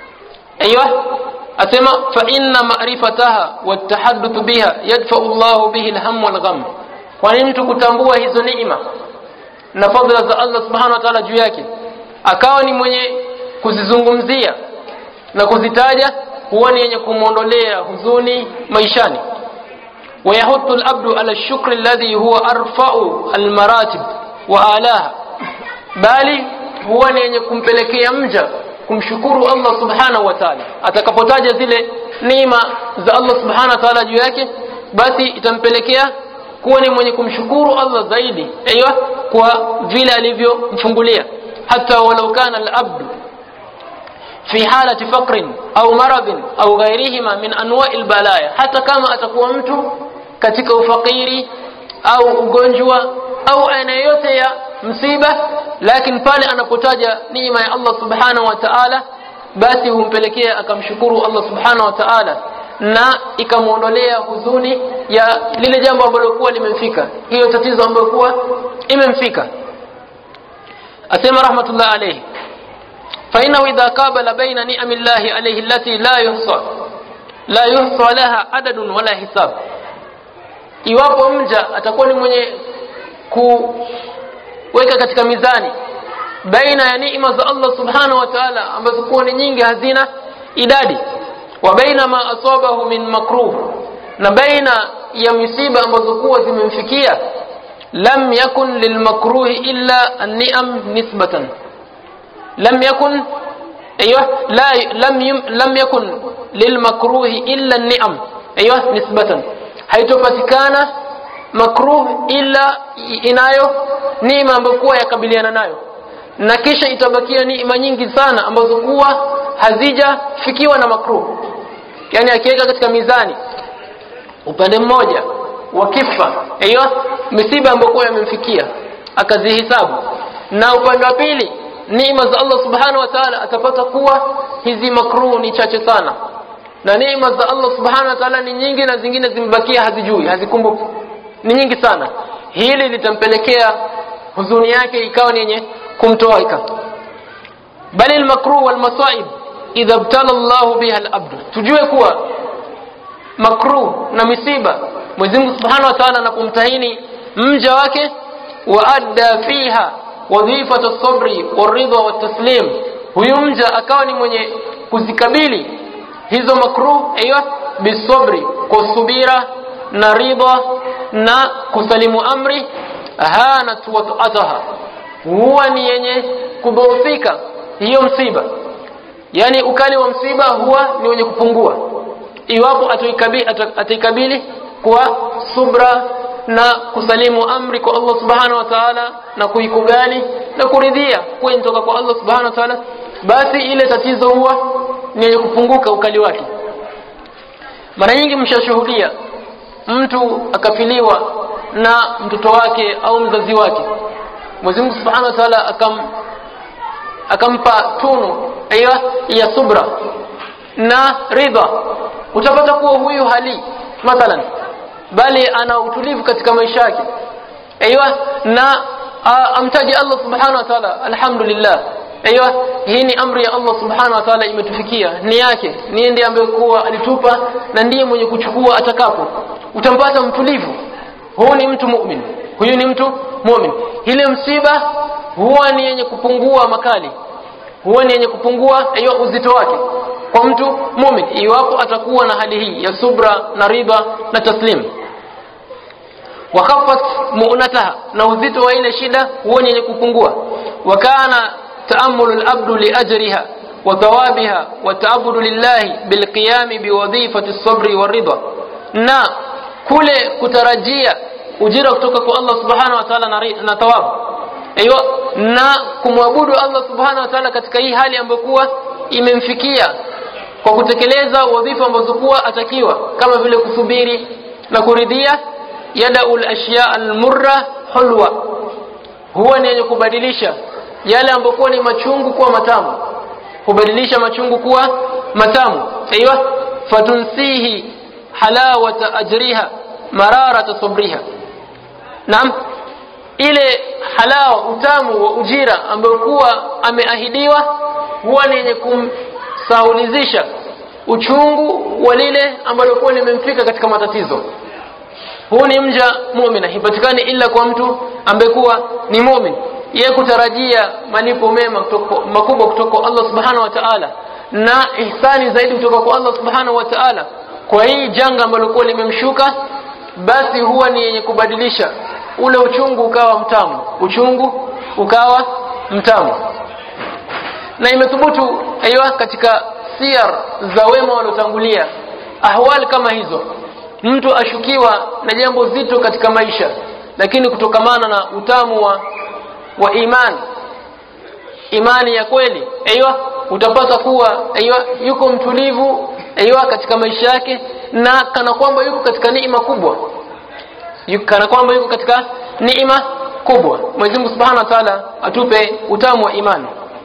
Asema fa inna ma'rifataha wat-tahadduth biha yadfa'u Allahu bihi al-hamm wal-gham. Kwa nini mtu kutambua hizo neema na fadhila za Allah subhanahu wa ta'ala juu yake akawa ni mwenye kuzizungumzia na kuzitaja, huwa ni yenye kumuondolea huzuni maishani. ويحث العبد على الشكر الذي هو أرفع المراتب وآلاها, bali huwa ni yenye kumpelekea mja kumshukuru Allah subhanahu wa ta'ala. Atakapotaja zile neema za Allah subhanahu wa ta'ala juu yake, basi itampelekea kuwa ni mwenye kumshukuru Allah zaidi kwa vile alivyomfungulia. Hata walau kana al-abdu fi halati faqrin au maradin au ghairihima min anwa'il balaya, hata kama atakuwa mtu katika ufakiri au ugonjwa au aina yote ya msiba, lakini pale anapotaja neema ya Allah subhanahu wa ta'ala, basi humpelekea akamshukuru Allah subhanahu wa ta'ala na ikamuondolea huzuni ya lile jambo ambalo kwa limemfika, hiyo tatizo ambalo kwa imemfika. Asema rahmatullah alayhi fa inna idha qabala baina ni'amillahi alayhi allati la yuhsa laha adadun wala hisab. Iwapo mja atakuwa ni mwenye kuweka katika mizani baina ya neema za Allah subhanahu wa ta'ala ambazo kwa ni nyingi hazina idadi, wa baina ma asabahu min makruh, na baina ya misiba ambazo kuwa zimemfikia, lam yakun lilmakruhi illa an-ni'am nisbatan. lam yakun lam yakun lilmakruhi illa an-ni'am nisbatan, haitopatikana makruh illa inayo neema ambayo kuwa yakabiliana nayo, na kisha itabakia neema nyingi sana ambazo kuwa hazijafikiwa na makruh. Yani akiweka katika mizani upande mmoja wa kifa misiba ambayo kuwa yamemfikia akazihisabu, na upande wa pili neema za Allah subhanahu wa ta'ala, atapata kuwa hizi makruh ni chache sana, na neema za Allah subhanahu wa ta'ala ni nyingi, na zingine zimebakia hazijui, hazikumbuki, ni nyingi sana. Hili litampelekea huzuni yake ikawa ni yenye kumtoaika. Bali al-makruh wal masaib idha ibtala Allah biha al-abd, tujue kuwa makruh na misiba Mwenyezi Mungu Subhanahu wa Ta'ala anapomtahini mja wake, wa adda fiha wadhifat as-sabri war-ridha wat-taslim, huyu mja akawa ni mwenye kuzikabili hizo makruh bisabri, kwa subira na ridha na kusalimu amri, hanat wa ataha, huwa ni yenye kudhoofika hiyo msiba. Yani ukali wa msiba huwa ni wenye kupungua iwapo ataikabili kwa subra na kusalimu amri kwa Allah subhanahu wa ta'ala, na kuikubali na kuridhia kutoka kwa Allah subhanahu wa ta'ala, basi ile tatizo huwa ni yenye kupunguka ukali wake. Mara nyingi mshashuhudia mtu akafiliwa na mtoto wake au mzazi wake, Mwenyezi Mungu Subhanahu wa Ta'ala akampa tunu ya subra na ridha, utapata kuwa huyu hali mathalan, bali ana utulivu katika maisha yake na amtaji Allah Subhanahu wa Ta'ala, alhamdulillah, hii ni amri ya Allah Subhanahu wa Ta'ala imetufikia, ni yake, ni ndiye ambaye kuwa alitupa na ndiye mwenye kuchukua atakapo. Utampata mtulivu, huyu ni mtu mu'min, huyu ni mtu mu'min. Ile msiba huwa ni yenye kupungua makali, huwa ni yenye kupungua uzito wake kwa mtu mu'min, iwapo atakuwa na hali hii ya subra na ridha na taslim. Wa khaffat mu'nataha, na uzito wa ile shida huwa ni yenye kupungua. Wa kana ta'ammulu al-abdu li ajriha wa thawabiha wa ta'abbudu lillahi bil qiyam bi wadhifati as-sabri war-ridha, na kule kutarajia ujira kutoka kwa Allah Subhanahu wa Ta'ala na thawabu, na kumwabudu Allah Subhanahu wa Ta'ala katika hii hali ambayo kuwa imemfikia, kwa kutekeleza wadhifa ambazo kuwa atakiwa, kama vile kusubiri na kuridhia. Yadaul ashya al-murra hulwa, huwa ni yenye kubadilisha yale ambayo kuwa ni machungu kuwa matamu, kubadilisha machungu kuwa matamu. Fatunsihi halawata ajriha mararata sabriha. Naam, ile halawa, utamu wa ujira ambao kuwa ameahidiwa, huwa ni yenye kumsahulizisha uchungu wa lile ambalo kuwa limemfika katika matatizo. Huu ni mja muumini, hipatikani ila kwa mtu ambaye kuwa ni muumini, yeye kutarajia malipo mema makubwa kutoka kwa Allah Subhanahu wa Ta'ala, na ihsani zaidi kutoka kwa Allah Subhanahu wa Ta'ala kwa hii janga ambalo kwa limemshuka. Basi huwa ni yenye kubadilisha ule uchungu ukawa mtamu, uchungu ukawa mtamu. Na imethubutu katika siyar za wema waliotangulia ahwali kama hizo, mtu ashukiwa na jambo zito katika maisha, lakini kutokamana na utamu wa imani ya kweli, utapata kuwa yuko mtulivu katika maisha yake, na kana kwamba yuko katika neema kubwa, Mwenyezi Mungu Subhanahu wa Ta'ala atupe utamu wa imani.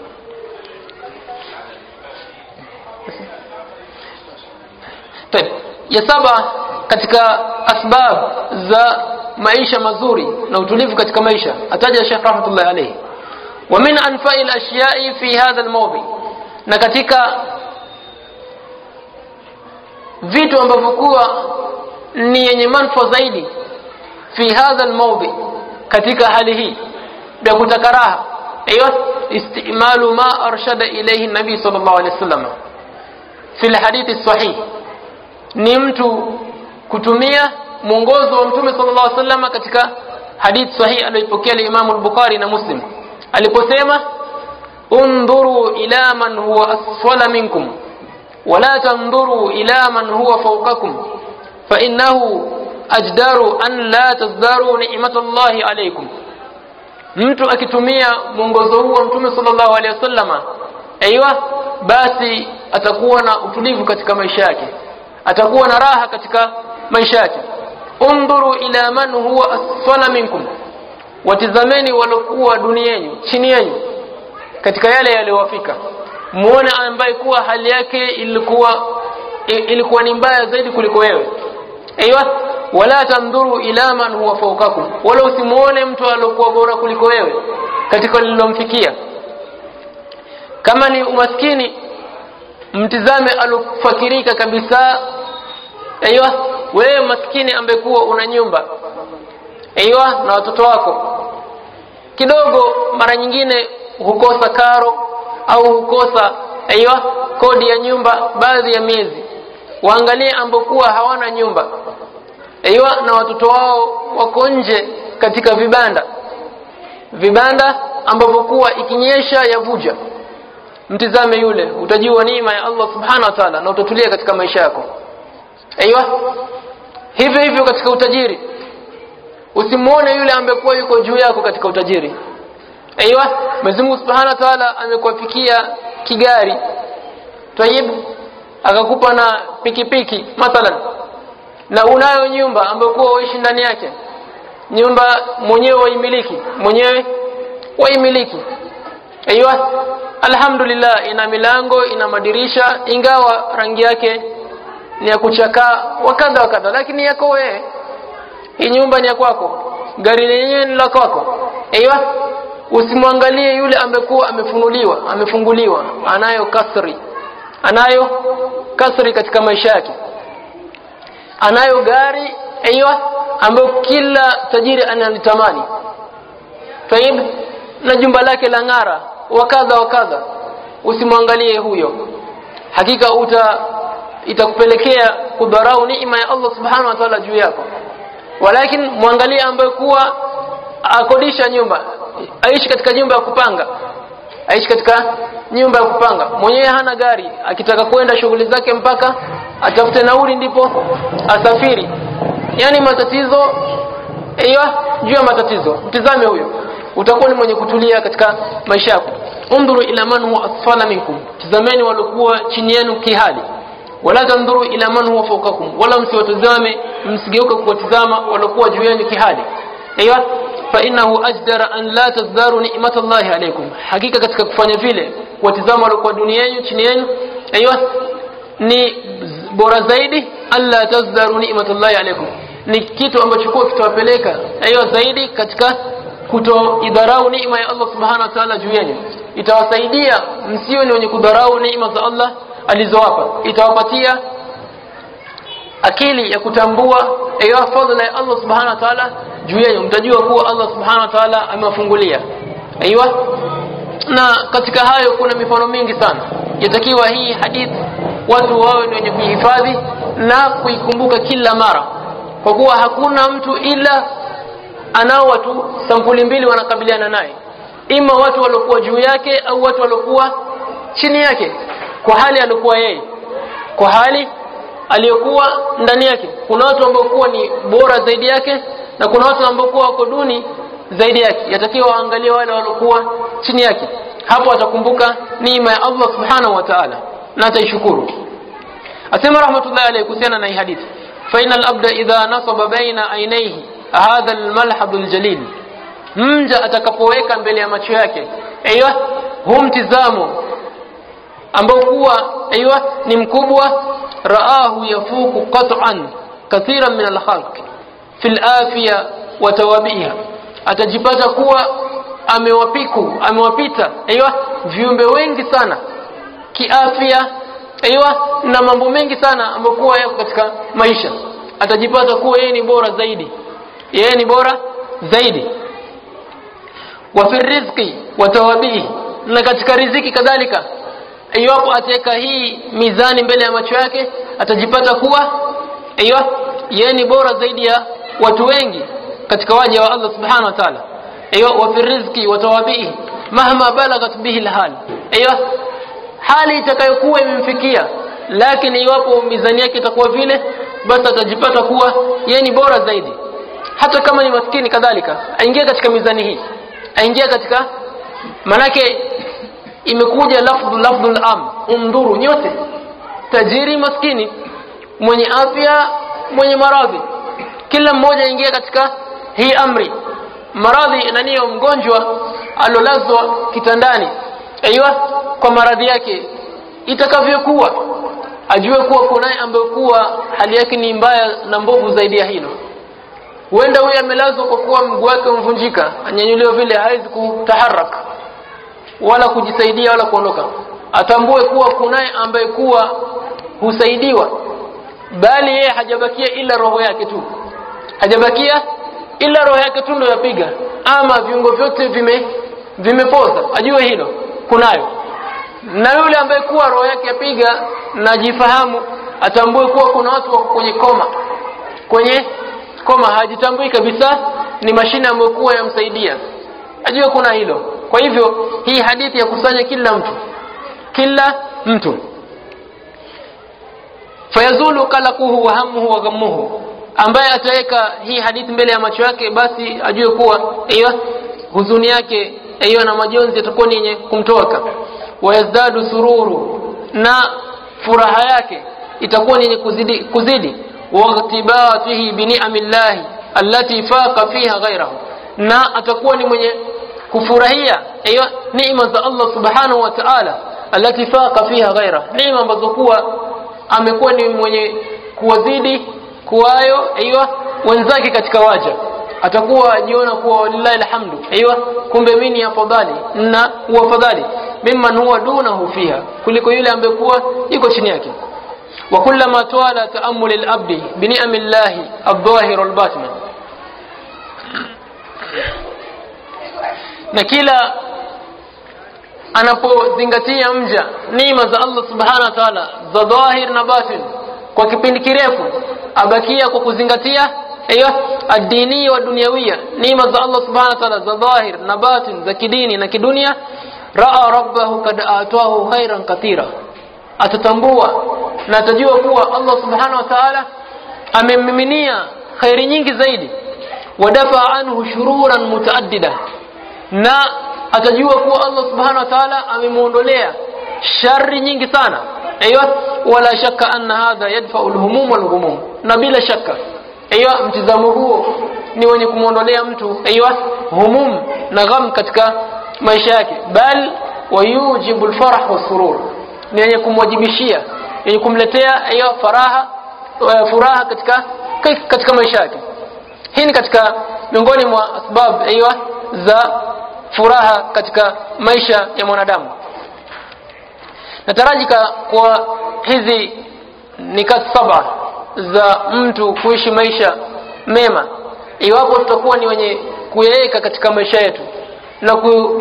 Ya saba katika asbab za maisha mazuri na utulivu katika maisha, ataja Sheikh rahmatullahi alayhi, wa min anfa'il ashya'i fi hadha al-mawdi, na katika vitu ambavyo kuwa ni yenye manufaa zaidi fi hadha al-mawdi, katika hali hii ya kutakaraha, istimalu ma arshada ilayhi nabii sallallahu alayhi wasallam, fil hadithi sahih, ni mtu kutumia mwongozo wa Mtume sallallahu alaihi wasallam katika hadithi sahih aliyopokea Imam al-Bukhari na Muslim aliposema undhuru ila man huwa asfala minkum wala tandhuru ila man huwa fawqakum fa innahu ajdaru an la tazdaru ni'matallahi alaykum. Mtu akitumia mwongozo huu wa Mtume sallallahu alaihi wasallam, basi atakuwa na utulivu katika maisha yake, atakuwa na raha katika maisha yake. Undhuru ila man huwa asfala minkum, watizameni walokuwa duniani chini yenu katika yale yaliyowafika, muone ambaye kuwa hali yake ilikuwa ni mbaya zaidi kuliko wewe. Wala tandhuru ila man huwa fawqakum, wala usimuone mtu aliyokuwa bora kuliko wewe katika lililomfikia. Kama ni umaskini, mtizame alofakirika kabisa. Wewe maskini ambaye kuwa una nyumba na watoto wako, kidogo mara nyingine hukosa karo au hukosa kodi ya nyumba baadhi ya miezi. Waangalie ambokuwa hawana nyumba na watoto wao wako nje katika vibanda ambapo kuwa ikinyesha yavuja. Mtizame yule, utajua neema ya Allah subhanahu wa ta'ala na utatulia katika maisha yako. Hivyo katika utajiri, usimuone yule ambaye kuwa yuko juu yako katika utajiri. Mwenyezi Mungu subhanahu wa ta'ala amekuafikia kigari tayyibu, akakupa na pikipiki mathalan, na unayo nyumba ambayo kuwa uishi ndani yake, nyumba mwenyewe waimiliki. Alhamdulillah, ina milango, ina madirisha, ingawa rangi yake ni ya kuchakaa wakadha, lakini yako wewe. Hii nyumba ni ya kwako, gari lenyewe ni la kwako. Usimwangalie yule amekuwa amefunguliwa, anayo kasri katika maisha yake, anayo gari ambayo kila tajiri analitamani, na jumba lake la ng'ara wakadha. Usimwangalie huyo, hakika itakupelekea kudharau neema ya Allah subhanahu wa ta'ala juu yako. Walakin muangalie ambaye kuwa akodisha nyumba, aishi katika nyumba ya kupanga, mwenyewe hana gari, akitaka kwenda shughuli zake mpaka atafute nauli ndipo asafiri. Yani matatizo juu ya matatizo. Mtizame huyo, utakuwa ni mwenye kutulia katika maisha yako. Undhuru ila man huwa asfala minkum, tazameni waliokuwa chini yenu kihali. Wala tandhuru ila man huwa fawqakum, wala msiwatazame, msigeuke kuwatazama waliokuwa juu yenu kihali. Fa innahu ajdara an la tazdaru ni'matallahi alaykum, hakika katika kufanya vile kuwatazama waliokuwa duniani chini yenu ni bora zaidi. alla tazdaru ni'matallahi alaykum, ni kitu ambacho kwa kitawapeleka zaidi katika kutoidharau neema ya Allah subhanahu wa ta'ala juu yenu. Itawasaidia msiwe ni wenye kudharau neema za Allah alizowapa. Itawapatia akili ya kutambua fadhila ya Allah subhanahu wa ta'ala juu yenu. Mtajua kuwa Allah subhanahu wa ta'ala amewafungulia. Na katika hayo kuna mifano mingi sana. Yatakiwa hii hadithi watu wawe ni wenye kuihifadhi na kuikumbuka kila mara, kwa kuwa hakuna mtu ila anao watu sampuli mbili wanakabiliana naye, ima watu waliokuwa juu yake au watu waliokuwa chini yake, kwa hali alikuwa yeye, kwa hali aliyokuwa ndani yake. Kuna watu ambao kuwa ni bora zaidi yake na kuna watu ambao kuwa wako duni zaidi yake. Yatakiwa waangalie wale waliokuwa chini yake, hapo atakumbuka neema ya Allah subhanahu wa ta'ala na ataishukuru. Asema rahmatullahi alayhi kuhusiana na hii hadithi, fa inal abda idha nasaba baina aynayhi hadha almalhad aljalil, mja atakapoweka mbele ya macho yake humtizamo ambao kuwa ni mkubwa, raahu yafuku qat'an kathiran min alkhalq fil afia wa tawabiha, atajipata kuwa amewapita viumbe wengi sana kiafya na mambo mengi sana ambayo kuwa yako katika maisha. Atajipata kuwa yeye ni bora zaidi. Wa fi rizqi wa tawabihi, na katika riziki kadhalika iwapo ataweka hii mizani mbele ya macho yake atajipata kuwa yeye ni bora zaidi ya watu wengi katika waja wa Allah subhanahu wa ta'ala. Wa fi rizqi wa tawabihi mahma balagat bihi alhal. Hali itakayokuwa imemfikia, lakini iwapo mizani yake itakuwa vile, basi atajipata kuwa yeye ni bora zaidi. Hata kama ni maskini kadhalika aingia katika mizani hii, aingia katika, manake imekuja lafdhul am, umdhuru nyote, tajiri maskini, mwenye afya mwenye maradhi, kila mmoja aingia katika hii amri. Maradhi naniyo mgonjwa alolazwa kitandani, kwa maradhi yake itakavyokuwa, ajue kuwa kunaye ambaye kuwa hali yake ni mbaya na mbovu zaidi ya hilo. Huenda huyu amelazwa kwa kuwa mguu wake umvunjika, anyanyuliwa vile hawezi kutaharaka wala kujisaidia wala kuondoka. Atambue kuwa kunaye ambaye kuwa husaidiwa, bali yeye hajabakia ila roho yake tu. Hajabakia ila roho yake tu ndio yapiga, ama viungo vyote vimepoza. Ajue hilo kunayo. Na yule ambaye kuwa roho yake yapiga na jifahamu, atambue kuwa kuna watu wako kwenye koma, hajitambui kabisa, ni mashine ambayo kuwa yamsaidia. Ajue kuna hilo. Kwa hivyo hii hadithi ya kusanya kila mtu fayazulu kalakuhu wa hamuhu wa ghammuhu. Ambaye ataweka hii hadithi mbele ya macho yake, basi ajue kuwa huzuni yake na majonzi yatakuwa ni yenye kumtoka. Wayazdadu sururu, na furaha yake itakuwa ni yenye kuzidi. Waghtibatihi bi ni'amillahi allati faqa fiha ghayrahu, na atakuwa ni mwenye kufurahia neema za Allah subhanahu wa ta'ala, allati faqa fiha ghayrahu, neema ambazo kuwa amekuwa ni mwenye kuwazidi kuwayo wenzake katika waja. Atakuwa ajiona kuwa wallahi alhamdu, kumbe mimi ni afadhali na uafadhali mimman huwa dunahu fiha, kuliko yule ambaye kuwa yuko chini yake. Wa kullama tawala ta'ammul al-abdi bi ni'amillahi adh-dhahir wal-batin, na kila anapozingatia mja neema za Allah subhanahu wa ta'ala za dhahir na batin kwa kipindi kirefu, abakia kwa kuzingatia ad-dini wa dunyawia, neema za Allah subhanahu wa ta'ala za dhahir na batin, za kidini na kidunia, raa rabbahu kad atahu khairan katira, atatambua na atajua kuwa Allah subhanahu wa ta'ala amemmiminia khairi nyingi zaidi. Wadafa anhu shururan mutaaddida, na atajua kuwa Allah subhanahu wa ta'ala amemuondolea shari nyingi sana. Wala shakka anna hadha yadfa'u al-humum wal-ghumum, na bila shaka mtizamo huo ni wenye kumuondolea mtu humum na gham katika maisha yake, bal wayujibu al-farah was-surur, ni yenye kumwajibishia, yenye kumletea furaha katika maisha yake. Hii ni katika miongoni mwa sababu za furaha katika maisha ya mwanadamu. Natarajika kwa hizi nikati 7 za mtu kuishi maisha mema, iwapo tutakuwa ni wenye kuyaweka katika maisha yetu na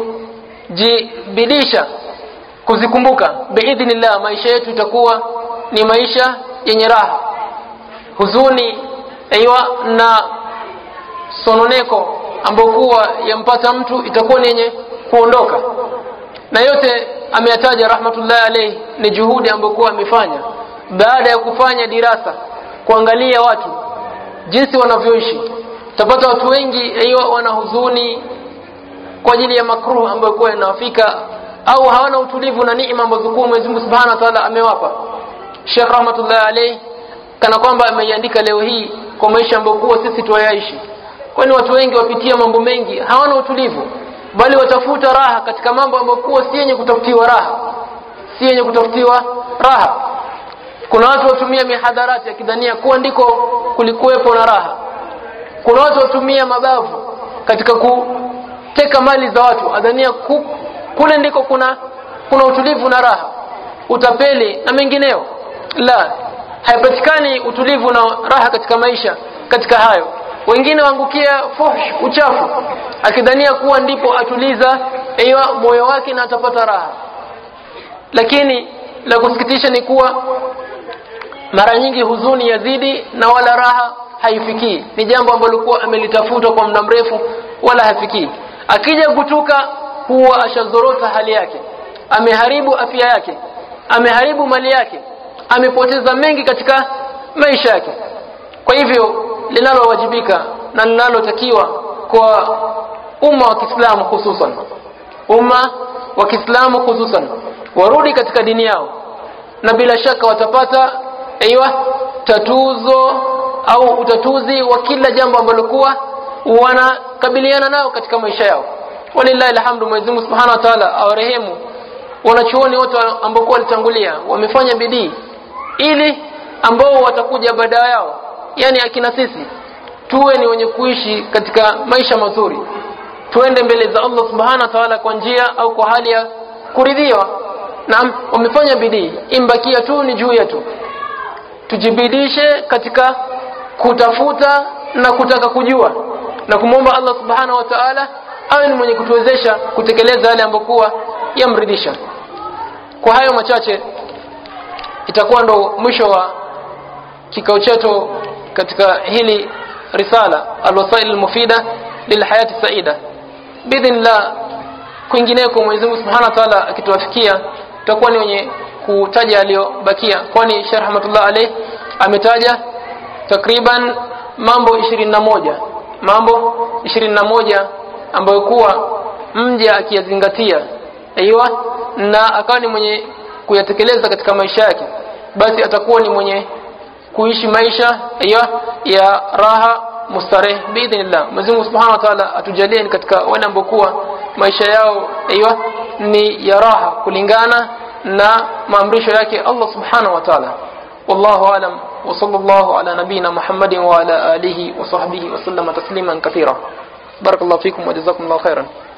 kujibidisha kuzikumbuka, biidhnillah maisha yetu itakuwa ni maisha yenye raha. Huzuni na sononeko ambayo kuwa yampata mtu itakuwa ni yenye kuondoka. Na yote ameyataja rahmatullahi alayhi ni juhudi ambayo kuwa amefanya baada ya kufanya dirasa, kuangalia watu jinsi wanavyoishi. Utapata watu wengi wana huzuni kwa ajili ya makruh ambayo kwa inawafika, au hawana utulivu na neema ambazo kwa Mwenyezi Mungu Subhanahu wa Ta'ala amewapa. Sheikh rahmatullahi alayhi kana kwamba ameiandika leo hii kwa maisha ambayo kwa sisi tuwayaishi. Kwani watu wengi wapitia mambo mengi, hawana utulivu, bali watafuta raha katika mambo ambayo kwa si yenye kutafutiwa raha. Kuna watu watumia mihadarati akidhania kuwa ndiko kulikuwepo na raha. Kuna watu watumia mabavu katika kuteka mali za watu, adhania kule ndiko kuna utulivu na raha, utapeli na mengineo. La, haipatikani utulivu na raha katika maisha katika hayo. Wengine waangukia fuhsh, uchafu, akidhania kuwa ndipo atuliza moyo wake na atapata raha. lakini la kusikitisha ni kuwa mara nyingi huzuni yazidi na wala raha haifikii. Ni jambo ambalo kwa amelitafuta kwa muda mrefu wala hafikii. Akija kutuka huwa ashazorota hali yake, ameharibu afya yake, ameharibu mali yake, amepoteza mengi katika maisha yake. Kwa hivyo linalowajibika na linalotakiwa kwa umma wa Kiislamu hususan warudi katika dini yao, na bila shaka watapata tatuzo au utatuzi wa kila jambo ambalo kuwa wanakabiliana nao katika maisha yao. Walillahi alhamdu. Mwenyezi Mungu Subhanahu wa Ta'ala awarehemu wanachuoni wote ambao walitangulia, wamefanya bidii ili ambao watakuja baada yao, yani akina sisi, tuwe ni wenye kuishi katika maisha mazuri, tuende mbele za Allah Subhanahu wa Ta'ala kwa njia au kwa hali ya kuridhiwa. Na wamefanya bidii, imbakia tu ni juu yetu tujibidishe katika kutafuta na kutaka kujua na kumwomba Allah Subhanahu wa Ta'ala awe ni mwenye kutuwezesha kutekeleza yale ambayo yamridhisha. Kwa hayo machache itakuwa ndo mwisho wa kikao chetu katika hili risala al-wasail al-mufida lilhayati saida. Bidhinillah, kwingineko Mwenyezi Mungu Subhanahu wa Ta'ala akituwafikia tutakuwa ni wenye kutaja aliyobakia, kwani Sheikh Rahmatullah alayh ametaja takriban mambo 21 ambayo kuwa mja akiyazingatia na akawa ni mwenye kuyatekeleza katika maisha yake, basi atakuwa ni mwenye kuishi maisha ya raha mustareh biidhnillah. Mwenyezi Mungu Subhanahu wa Ta'ala atujalie katika wale ambao kuwa maisha yao ni ya raha kulingana na maamrisho yake Allah Subhanahu wa Ta'ala. Wallahu alam, wa sallallahu ala nabina Muhammadin wa ala alihi wa sahbihi wa sallama tasliman kathira. Barakallahu fikum wa jazakumullahu khairan.